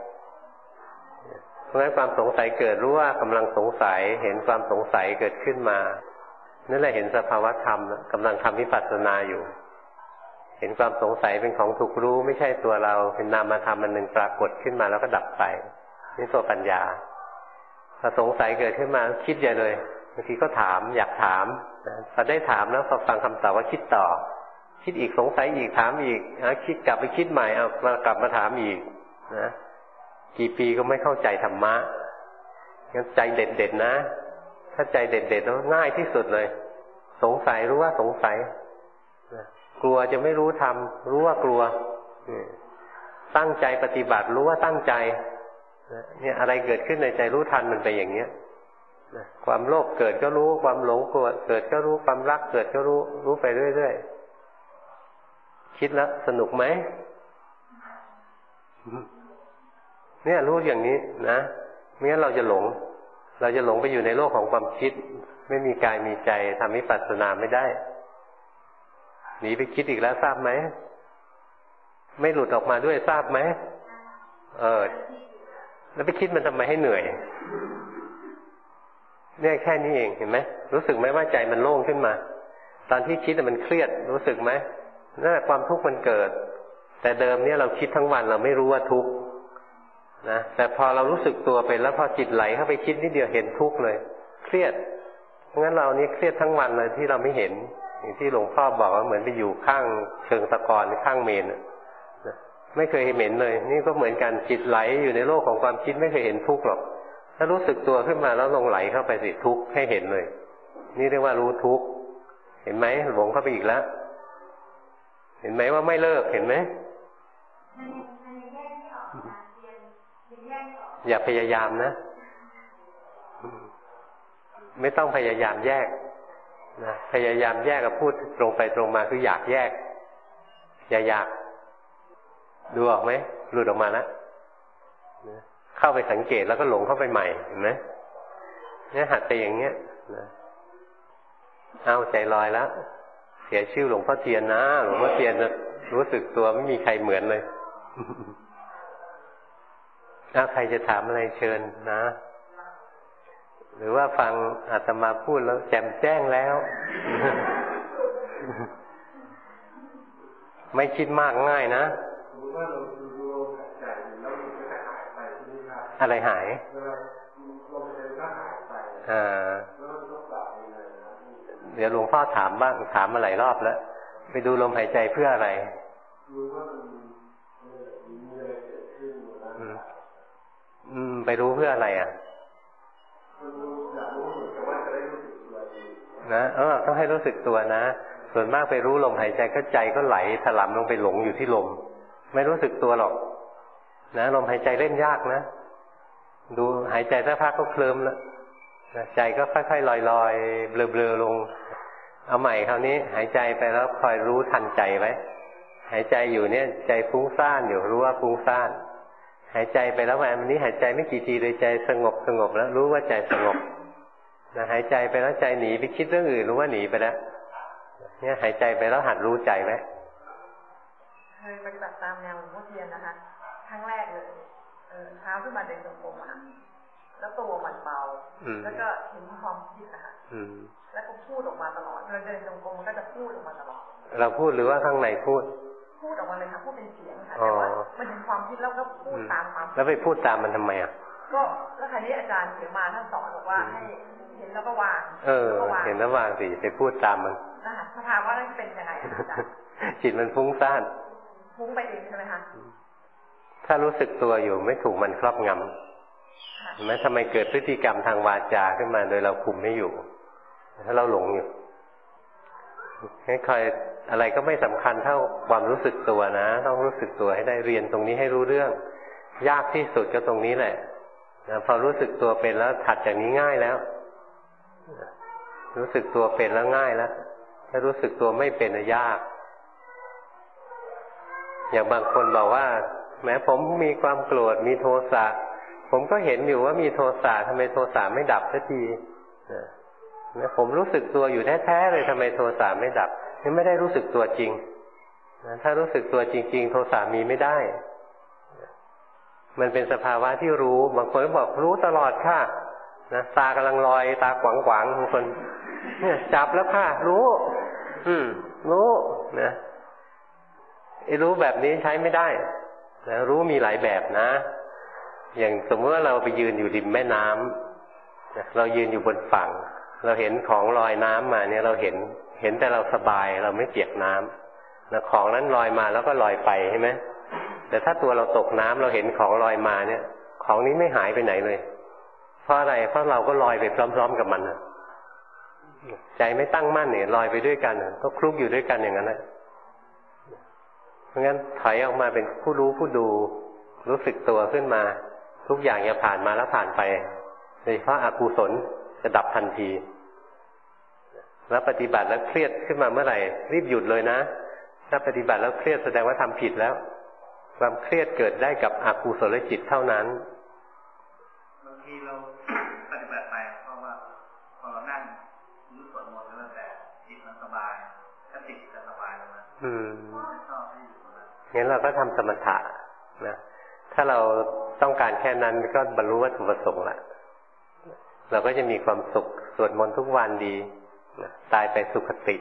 Speaker 1: เพราะฉะนั้นความสงสัยเกิดรู้ว่ากำลังสงสัยเห็นความสงสัยเกิดขึ้นมานั่นแหละเห็นสภาวะธรรมกำลังทำวิปัสสนาอยู่เห็นความสงสัยเป็นของถูกรู้ไม่ใช่ตัวเราเป็นนามธรรมอันหนึ่งปรากฏขึ้นมาแล้วก็ดับไปนี่ตัวปัญญาพอสงสัยเกิดขึ้นมาคิดใหญ่เลยบางทีก็ถามอยากถามพอได้ถามแล้วพอฟังคำตอบว่าคิดต่อคิดอีกสงสัยอีกถามอีกคิดกลับไปคิดใหม่เอามากลับมาถามอีกนะกี่ปีก็ไม่เข้าใจธรรมะงั้นใจเด็ดๆนะถ้าใจเด็ดๆแล้วง่ายที่สุดเลยสงสัยรู้ว่าสงสัยกลัวจะไม่รู้ทำรู้ว่ากลัวตั้งใจปฏิบัติรู้ว่าตั้งใจเนี่ยอะไรเกิดขึ้นในใจรู้ทันมันไปอย่างเนี้ยความโลภเกิดก็รู้ความหลงเกิดก็รู้ความรักเกิดก็รู้รู้ไปเรื่อยๆคิดแล้วสนุกไหมเนี่ยรู้อย่างนี้นะไม่งั้นเราจะหลงไปอยู่ในโลกของความคิดไม่มีกายมีใจทำวิปัสสนาไม่ได้หนีไปคิดอีกแล้วทราบไหมไม่หลุดออกมาด้วยทราบไหมแล้วไปคิดมันทำไมให้เหนื่อยเนี่ยแค่นี้เองเห็นไหมรู้สึกไหมว่าใจมันโล่งขึ้นมาตอนที่คิดมันเครียดรู้สึกไหมนั่นแหละความทุกข์มันเกิดแต่เดิมเนี่ยเราคิดทั้งวันเราไม่รู้ว่าทุกข์นะแต่พอเรารู้สึกตัวไปแล้วพอจิตไหลเข้าไปคิดนิดเดียวเห็นทุกข์เลยเครียดเพราะงั้นเรานี่เครียดทั้งวันเลยที่เราไม่เห็นอย่างที่หลวงพ่อบอกว่าเหมือนไปอยู่ข้างเชิงตะกอนข้างเมนนะไม่เคยเห็นเลยนี่ก็เหมือนกันจิตไหลอยู่ในโลกของความคิดไม่เคยเห็นทุกข์หรอกถ้ารู้สึกตัวขึ้นมาแล้วลงไหลเข้าไปสิทุกข์ให้เห็นเลยนี่เรียกว่ารู้ทุกข์เห็นไหมหลงเข้าไปอีกแล้วเห็นไหมว่าไม่เลิกเห็นไหมอย่าพยายามนะไม่ต้องพยายามแยกนะพยายามแยกกับพูดตรงไปตรงมาคืออยากแยกอย่าอยากดูออกไหมหลุดออกมาแล้วเข้าไปสังเกตแล้วก็หลงเข้าไปใหม่เห็นไหมเนี่ยหัดไปอย่างเงี้ยนะเอาใจลอยแล้วเสียชื่อหลวงพ่อเทียนนะหลวงพ่อเทียนจะรู้สึกตัวไม่มีใครเหมือนเลยถ้าใครจะถามอะไรเชิญนะหรือว่าฟังอาตมาพูดแล้วแจ่มแจ้งแล้วไม่คิดมากง่ายนะอะไรหายเดี๋ยวหลวงพ่อถามบ้างถามมาหลายรอบแล้วไปดูลมหายใจเพื่ออะไรไปรู้เพื่ออะไรอ่ะนะต้องให้รู้สึกตัวนะส่วนมากไปรู้ลมหายใจก็ใจก็ไหลถลำลงไปหลงอยู่ที่ลมไม่รู้สึกตัวหรอกนะลมหายใจเล่นยากนะดูหายใจสักพักก็เคลิ้มแล้วใจก็ค่อยๆลอยๆเบลอๆลงเอาใหม่คราวนี้หายใจไปแล้วคอยรู้ทันใจไว้หายใจอยู่เนี่ยใจฟุ้งซ่านอยู่รู้ว่าฟุ้งซ่านหายใจไปแล้ววันนี้หายใจไม่กี่ทีเลยใจสงบแล้วรู้ว่าใจสงบนะหายใจไปแล้วใจหนีไปคิดเรื่องอื่นรู้ว่าหนีไปแล้วเนี่ยหายใจไปแล้วหัดรู้ใจไว้
Speaker 2: เคยปฏิบัติตามแนวหลวงพ่อเทียนนะคะครั้งแรกเลยเช้าขึ้นมาเดินจงกรมอะแล้วตัวมันเบาแล้วก็เห็นความคิดอะค่ะแล้วก็พูดออกมาตลอดเราเดินจงกรมมันก็จะพูดออกมาตลอด
Speaker 1: เราพูดหรือว่าข้างในพูด
Speaker 2: ออกมาเลยค่ะพูดเป็นเสียงค่ะแต่ว่ามันเป็นความคิดแล้วก็พูดตามความ
Speaker 1: แล้วไปพูดตามมันทำไมอ่ะ
Speaker 2: ก็แล้วคราวนี้อาจารย์เขียนมาท่านสอนบอกว่าให้เห็นแล้วก็วาง
Speaker 1: เห็นแล้ววางสิไปพูดตามมัน
Speaker 2: นะคะถามว่านั่นเป็นยังไง
Speaker 1: จิตมันฟุ้งซ่าน
Speaker 2: ฟุ้งไปเองใช่ไหมคะ
Speaker 1: ถ้ารู้สึกตัวอยู่ไม่ถูกมันครอบงำเห็นไหมทำไมเกิดพฤติกรรมทางวาจาขึ้นมาโดยเราคุมไม่อยู่ถ้าเราหลงอยู่ให้คอยอะไรก็ไม่สำคัญเท่าความรู้สึกตัวนะต้องรู้สึกตัวให้ได้เรียนตรงนี้ให้รู้เรื่องยากที่สุดก็ตรงนี้แหละนะพอรู้สึกตัวเป็นแล้วถัดจากนี้ง่ายแล้วรู้สึกตัวเป็นแล้วง่ายแล้วถ้ารู้สึกตัวไม่เป็นยากอย่างบางคนบอกว่าแม้ผมมีความโกรธมีโทสะผมก็เห็นอยู่ว่ามีโทสะทำไมโทสะไม่ดับสักทีผมรู้สึกตัวอยู่แท้ๆเลยทำไมโทสะไม่ดับนี่ไม่ได้รู้สึกตัวจริงถ้ารู้สึกตัวจริงๆโทสะมีไม่ได้มันเป็นสภาวะที่รู้บางคนก็บอกรู้ตลอดค่ะนะตากำลังลอยตาขวางๆบางคนเนี่ยจับแล้วค่ะรู้รู้นะไอ้รู้แบบนี้ใช้ไม่ได้นะรู้มีหลายแบบนะอย่างสมมติว่าเราไปยืนอยู่ริมแม่น้ำนะเรายืนอยู่บนฝั่งเราเห็นของลอยน้ำมาเนี่ยเราเห็นแต่เราสบายเราไม่เปียกน้ำนะของนั้นลอยมาแล้วก็ลอยไปใช่ไหมแต่ถ้าตัวเราตกน้ำเราเห็นของลอยมาเนี่ยของนี้ไม่หายไปไหนเลยเพราะอะไรเพราะเราก็ลอยไปพร้อมๆกับมันนะใจไม่ตั้งมั่นเนี่ยลอยไปด้วยกันก็คลุกอยู่ด้วยกันอย่างนั้นนะเพราะงั้นถอยออกมาเป็นผู้รู้ผู้ดูรู้สึกตัวขึ้นมาทุกอย่างอย่าผ่านมาแล้วผ่านไปโดยเฉพาะอกุศลจะดับทันทีแล้วปฏิบัติแล้วเครียดขึ้นมาเมื่อไหร่รีบหยุดเลยนะถ้าปฏิบัติแล้วเครียดแสดงว่าทำผิดแล้วความเครียดเกิดได้กับอกุศลจิตเท่านั้น
Speaker 3: บางทีเราปฏิบัติไปเพราะว่าพอเรานั่งรู้สวดมนต์แล้วแต่จิตมันสบายถ้าจิตจะสบายแล้วนะชอบให้อยู่นะ
Speaker 1: งั้นเราก็ทำสมถะนะถ้าเราต้องการแค่นั้นก็บรรลุวัตถุประสงค์ละเราก็จะมีความสุขสวดมนต์ทุกวันดีตายไปสุคติ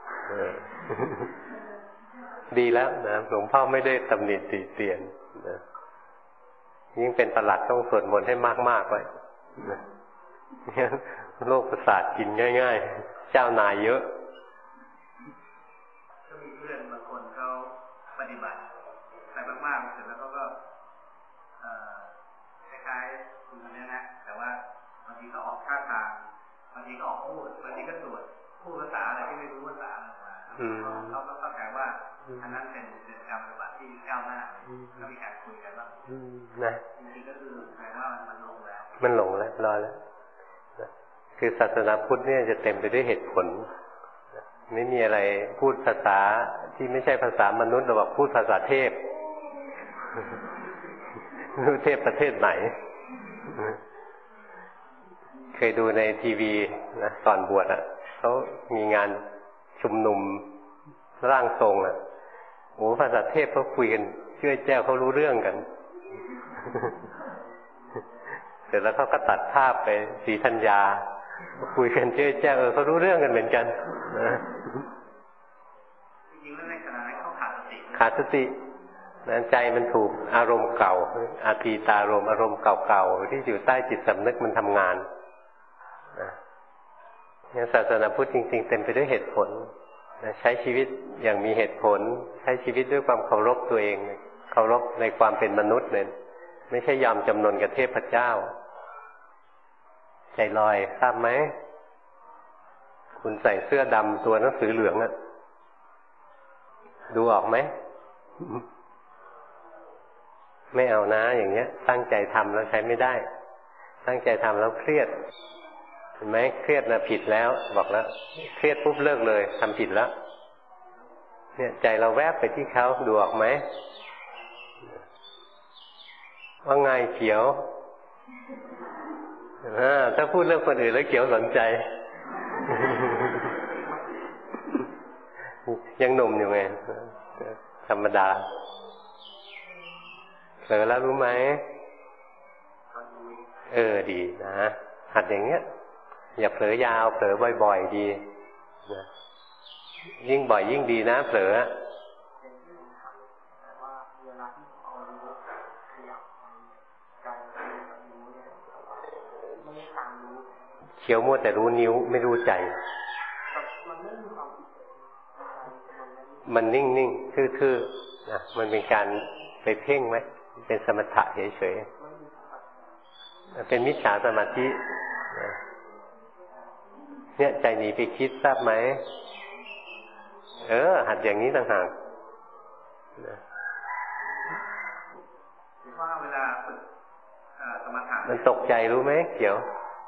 Speaker 1: ดีแล้วนะหลวงพ่อไม่ได้ตำหนิติเตียนนะยิ่งเป็นประหลัดต้องสวดมนต์ให้มากๆไว้โรคประสาทกินง่ายๆเจ้านายเยอะ
Speaker 3: ก็มีเพื่อนบางคนเขาปฏิบัติไปมากๆเสร็จแล้วก็คล้ายๆคุณเนี่ยนะแต่ว่าบางทีก็ออกท่าทางบางทีก็ออกพูดบางทีก็สวดพูดภาษาอะไรที่ไม่รู้ภาษาเขาก็เข้าใจว่าอันนั้นเป็นการปฏิบัติที่ก้าวหน้าก็มีการคุยกันบ้าง
Speaker 1: นะ
Speaker 3: จริงๆก็คือแปลว่ามันลงแล้ว
Speaker 1: มันหลงแล้วรอแล้วคือศาสนาพุทธเนี่ยจะเต็มไปด้วยเหตุผลไม่มีอะไรพูดภาษาที่ไม่ใช่ภาษามนุษย์เราบอกพูดภาษาเทพเทพประเทศไหนเคยดูในทีวีนะก่อนบวชเขามีงานชุมนุมร่างทรงโอ้ภาษาเทพเขาคุยกันเชื่อแจ้วเขารู้เรื่องกันเสร็จแล้วเขาก็ตัดภาพไปศรีธัญญาคุยกันเชื่อแจ้วเขารู้เรื่องกันเหมือนกัน
Speaker 3: จริงๆแล้วในขณะนั้นเขา
Speaker 1: ขาดสตินั้นใจมันถูกอารมณ์เก่าอาทีตารมณ์อารมณ์เก่าๆที่อยู่ใต้จิตสำนึกมันทำงานเนี่ยศาสนาพุทธจริงๆเต็มไปด้วยเหตุผลใช้ชีวิตอย่างมีเหตุผลใช้ชีวิตด้วยความเคารพตัวเองเคารพในความเป็นมนุษย์เนี่ยไม่ใช่ยอมจำนนกับเทพเจ้าใจลอยทราบไหมคุณใส่เสื้อดำตัวหนังสือเหลืองดูออกไหมไม่เอานะอย่างเงี้ยตั้งใจทำแล้วใช้ไม่ได้ตั้งใจทำแล้วเครียดเห็นไหมเครียดนะผิดแล้วบอกแล้วเครียดปุ๊บเลิกเลยทำผิดแล้วเนี่ยใจเราแวบไปที่เขาดูออกไหมว่าไงเขียวถ้าพูดเรื่องคนอื่นแล้วเขียวสนใจยังหนุ่มอยู่ไงธรรมดาเผลอแล้วรู้ไหมดีนะหัดอย่างเงี้ยอย่าเผลอยาวเผลอบ่อยๆดีนะยิ่งบ่อยยิ่งดีนะเผลอเขียวมัวแต่รู้นิ้วไม่รู้ใจมันนิ่งๆทื่อๆนะมันเป็นการไปเพ่งไหมเป็นสมถะเฉยๆเป็นมิจฉาสมาธิเนี่ยใจหนีไปคิดทราบไหมหัดอย่างนี้ต่างหาก
Speaker 3: ว่าเวลาฝึกสมถะ
Speaker 1: มันตกใจรู้ไหมเขียว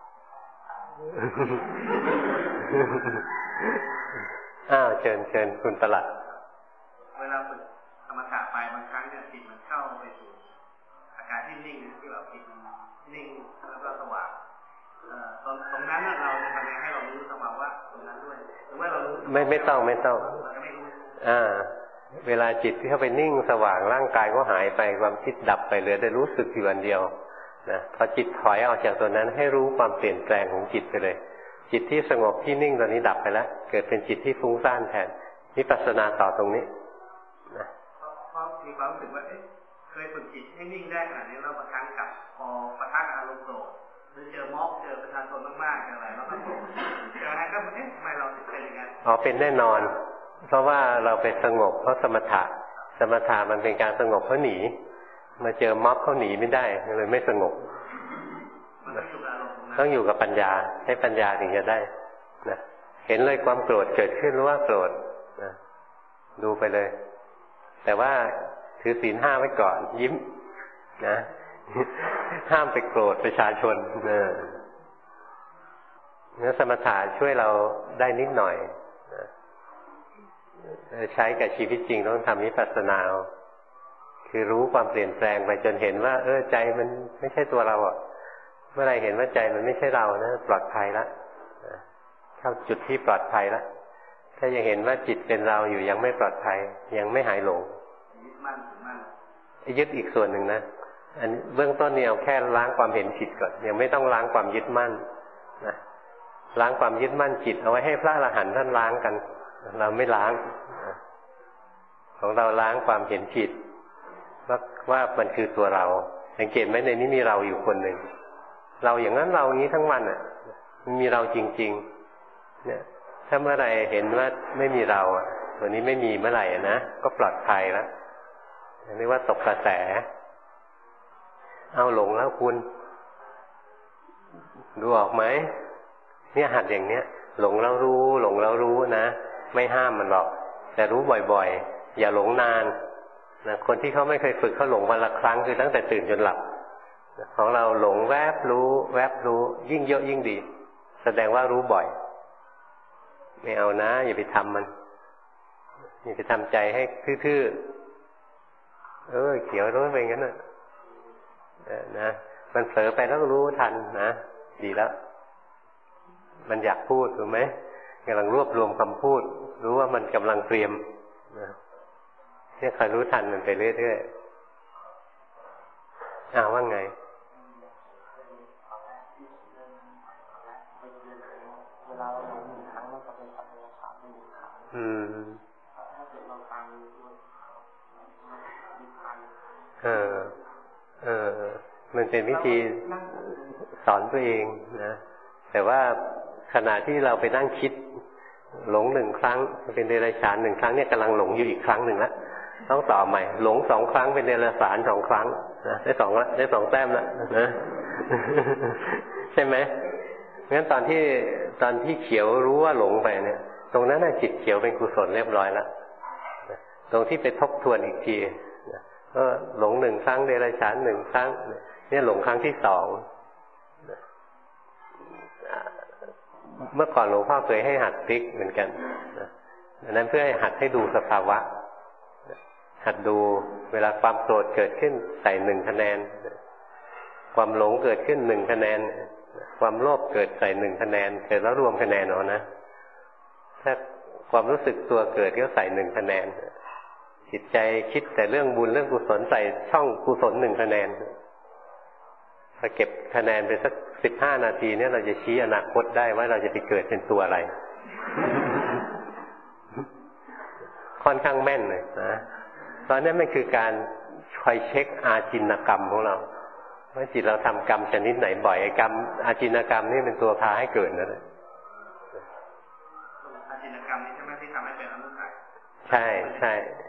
Speaker 1: เชิญคุณประหลัด
Speaker 3: เวลาฝึกสมถะไปบางครั้งเนี่ยจิตมันเข้าไปสู่อาการที่นิ่งที่แบบจิตนิ่งแล้วก็สว่างตรงนั้นเราจะทำยังไงให้เรารู้สภาวะตรงนั้นด้วยหรือว่าเรารู้
Speaker 1: ไม่ต้องเวลาจิตที่เข้าไปนิ่งสว่างร่างกายก็หายไปความคิดดับไปเหลือแต่รู้สึกอยู่อันเดียวนะพอจิตถอยออกจากตัวนั้นให้รู้ความเปลี่ยนแปลงของจิตไปเลยจิตที่สงบที่นิ่งตอนนี้ดับไปแล้วเกิดเป็นจิตที่ฟุ้งซ่านแทนวิปัสสนาต่อตรงนี้
Speaker 3: นะเพราะมีความรู้สึกว่าเคยฝึกจิตให้นิ่งได้ขนาดนี้แล้วบางครั้งกับพอปะทะอารมณ์โกรธหรือเจอม็อบเจอประชาชนมากๆอะไรแล้วก็เจออะไรก็ทำไมเราถึงเป็นอย่างนั้น
Speaker 1: เป็นแน่นอนเพราะว่าเราไปสงบเพราะสมถะมันเป็นการสงบเพราะหนีมาเจอม็อบเขาหนีไม่ได้เลยไม่สงบต้องอยู่กับปัญญาใช้ปัญญาถึงจะได้นะเห็นเลยความโกรธเกิดขึ้นรู้ว่าโกรธนะดูไปเลยแต่ว่าถือศีล 5ไว้ก่อนยิ้มนะห้ามไปโกรธประชาชนเนื้อสมถะช่วยเราได้นิดหน่อยใช้กับชีวิตจริงต้องทำวิปัสสนาคือรู้ความเปลี่ยนแปลงไปจนเห็นว่าใจมันไม่ใช่ตัวเราเมื่อไรเห็นว่าใจมันไม่ใช่เรานะปลอดภัยแล้วเข้าจุดที่ปลอดภัยแล้วถ้ายังเห็นว่าจิตเป็นเราอยู่ยังไม่ปลอดภัยยังไม่หายหลงยึดอีกส่วนหนึ่งนะอันเบื้องต้นเนี่ยเอาแค่ล้างความเห็นผิดก่อนยังไม่ต้องล้างความยึดมั่นนะล้างความยึดมั่นจิตเอาไว้ให้พระอรหันต์ท่านล้างกันเราไม่ล้างของเราล้างความเห็นผิดว่ามันคือตัวเราสังเกตไหมในนี้มีเราอยู่คนหนึ่งเราอย่างนั้นเรานี้ทั้งวันมันมีเราจริงๆเนี่ยถ้าเมื่อไรเห็นว่าไม่มีเราตัวนี้ไม่มีเมื่อไหร่นะก็ปลอดภัยแล้วเรียกว่าตกกระแสเอาหลงแล้วคุณดูออกไหมเนี่ยหัดอย่างเนี้ยหลงแล้วรู้หลงแล้วรู้นะไม่ห้ามมันหรอกแต่รู้บ่อยๆอย่าหลงนานนะคนที่เขาไม่เคยฝึกเขาหลงวันละครั้งคือตั้งแต่ตื่นจนหลับของเราหลงแวบรู้แวบรู้ยิ่งเยอะยิ่งดีแสดงว่ารู้บ่อยไม่เอานะอย่าไปทำมันอย่าไปทำใจให้ทื่อๆเขียวรู้ไปงั้นนะมันเผลอไปแล้วรู้ทันนะดีแล้วมันอยากพูดถูกไหมกำลังรวบรวมคำพูดรู้ว่ามันกำลังเตรียมนะเนี่ยคอยรู้ทันมันไปเรื่อยๆว่าไง
Speaker 4: เวลาเราหลง1 ครั้งเราจะเป็นสัตว์เดรัจฉาน1 ครั้งถ้าเกิดเราตาม
Speaker 1: มันเป็นวิธีสอนตัวเองนะแต่ว่าขณะที่เราไปนั่งคิดหลง1 ครั้งเป็นเดรัจฉาน1 ครั้งเนี่ยกำลังหลงอยู่อีกครั้งหนึ่งแล้วต้องต่อใหม่หลง2 ครั้งเป็นเดรัจฉาน2 ครั้งนะได้2ละได้2 แต้มแล้วนะใช่ไหมงั้นตอนที่เขียวรู้ว่าหลงไปเนี่ยตรงนั้นน่ะจิตเขียวเป็นกุศลเรียบร้อยแล้วตรงที่ไปทบทวนอีกทีก็หลง1 ครั้งเดรัจฉาน1 ครั้งเนี่ยหลงครั้งที่ 2เมื่อก่อนหลวงพ่อเคยให้หัดพลิกเหมือนกันอันนั้นเพื่อให้หัดให้ดูสภาวะหัดดูเวลาความโกรธเกิดขึ้นใส่1 คะแนนความหลงเกิดขึ้น1 คะแนนความโลภเกิดใส่1 คะแนนเสร็จแล้วรวมคะแนนเอานะถ้าความรู้สึกตัวเกิดก็ใส่1 คะแนนจิตใจคิดแต่เรื่องบุญเรื่องกุศลใส่ช่องกุศล1 คะแนนถ้าเก็บคะแนนไปสัก15 นาทีเนี่ยเราจะชี้อนาคตได้ว่าเราจะไปเกิดเป็นตัวอะไร ค่อนข้างแม่นเลยนะตอนนี้มันคือการคอยเช็คอาจินกรรมของเราว่าจิตเราทำกรรมชนิดไหนบ่อยกรรมอาจินกรรมนี่เป็นตัวพาให้เกิดนั่นแหละ
Speaker 3: อาจินกรรมนี่ใช่ไหมที่ทำให้เป็นอนุสัย
Speaker 1: ใช่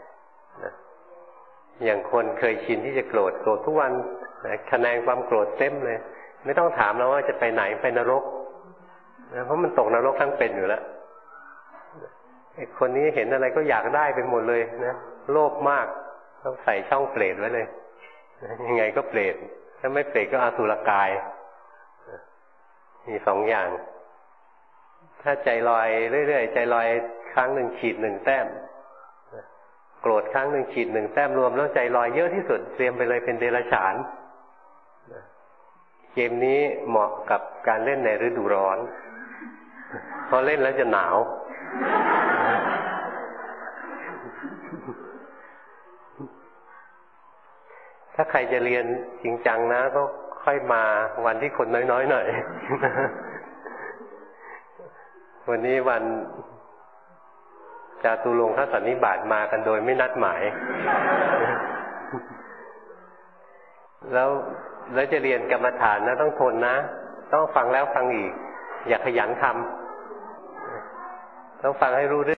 Speaker 1: อย่างคนเคยชินที่จะโกรธทุกวันคะแนนความโกรธเต็มเลยไม่ต้องถามแล้วว่าจะไปไหนไปนรกเพราะมันตกนรกทั้งเป็นอยู่แล้วคนนี้เห็นอะไรก็อยากได้ไปหมดเลยนะโลภมากต้องใส่ช่องเปรตไว้เลยยังไงก็เปรตถ้าไม่เปรตก็อสุรกายมี2 อย่างถ้าใจลอยเรื่อยๆใจลอยครั้งหนึ่งขีด1 แต้มโกรธครั้งหนึ่งขีด1 แต้มรวมแล้วใจลอยเยอะที่สุดเตรียมไปเลยเป็นเดรัจฉานเกมนี้เหมาะกับการเล่นในฤดูร้อนเพราะเล่นแล้วจะหนาวถ้าใครจะเรียนจริงจังนะก็ค่อยมาวันที่คนน้อยๆหน่อยวันนี้วันจาตุรงคสันนิบาตมากันโดยไม่นัดหมายแล้วจะเรียนกรรมฐานนะต้องทนนะต้องฟังแล้วฟังอีกอย่าขยันทำต้องฟังให้รู้เรื่อง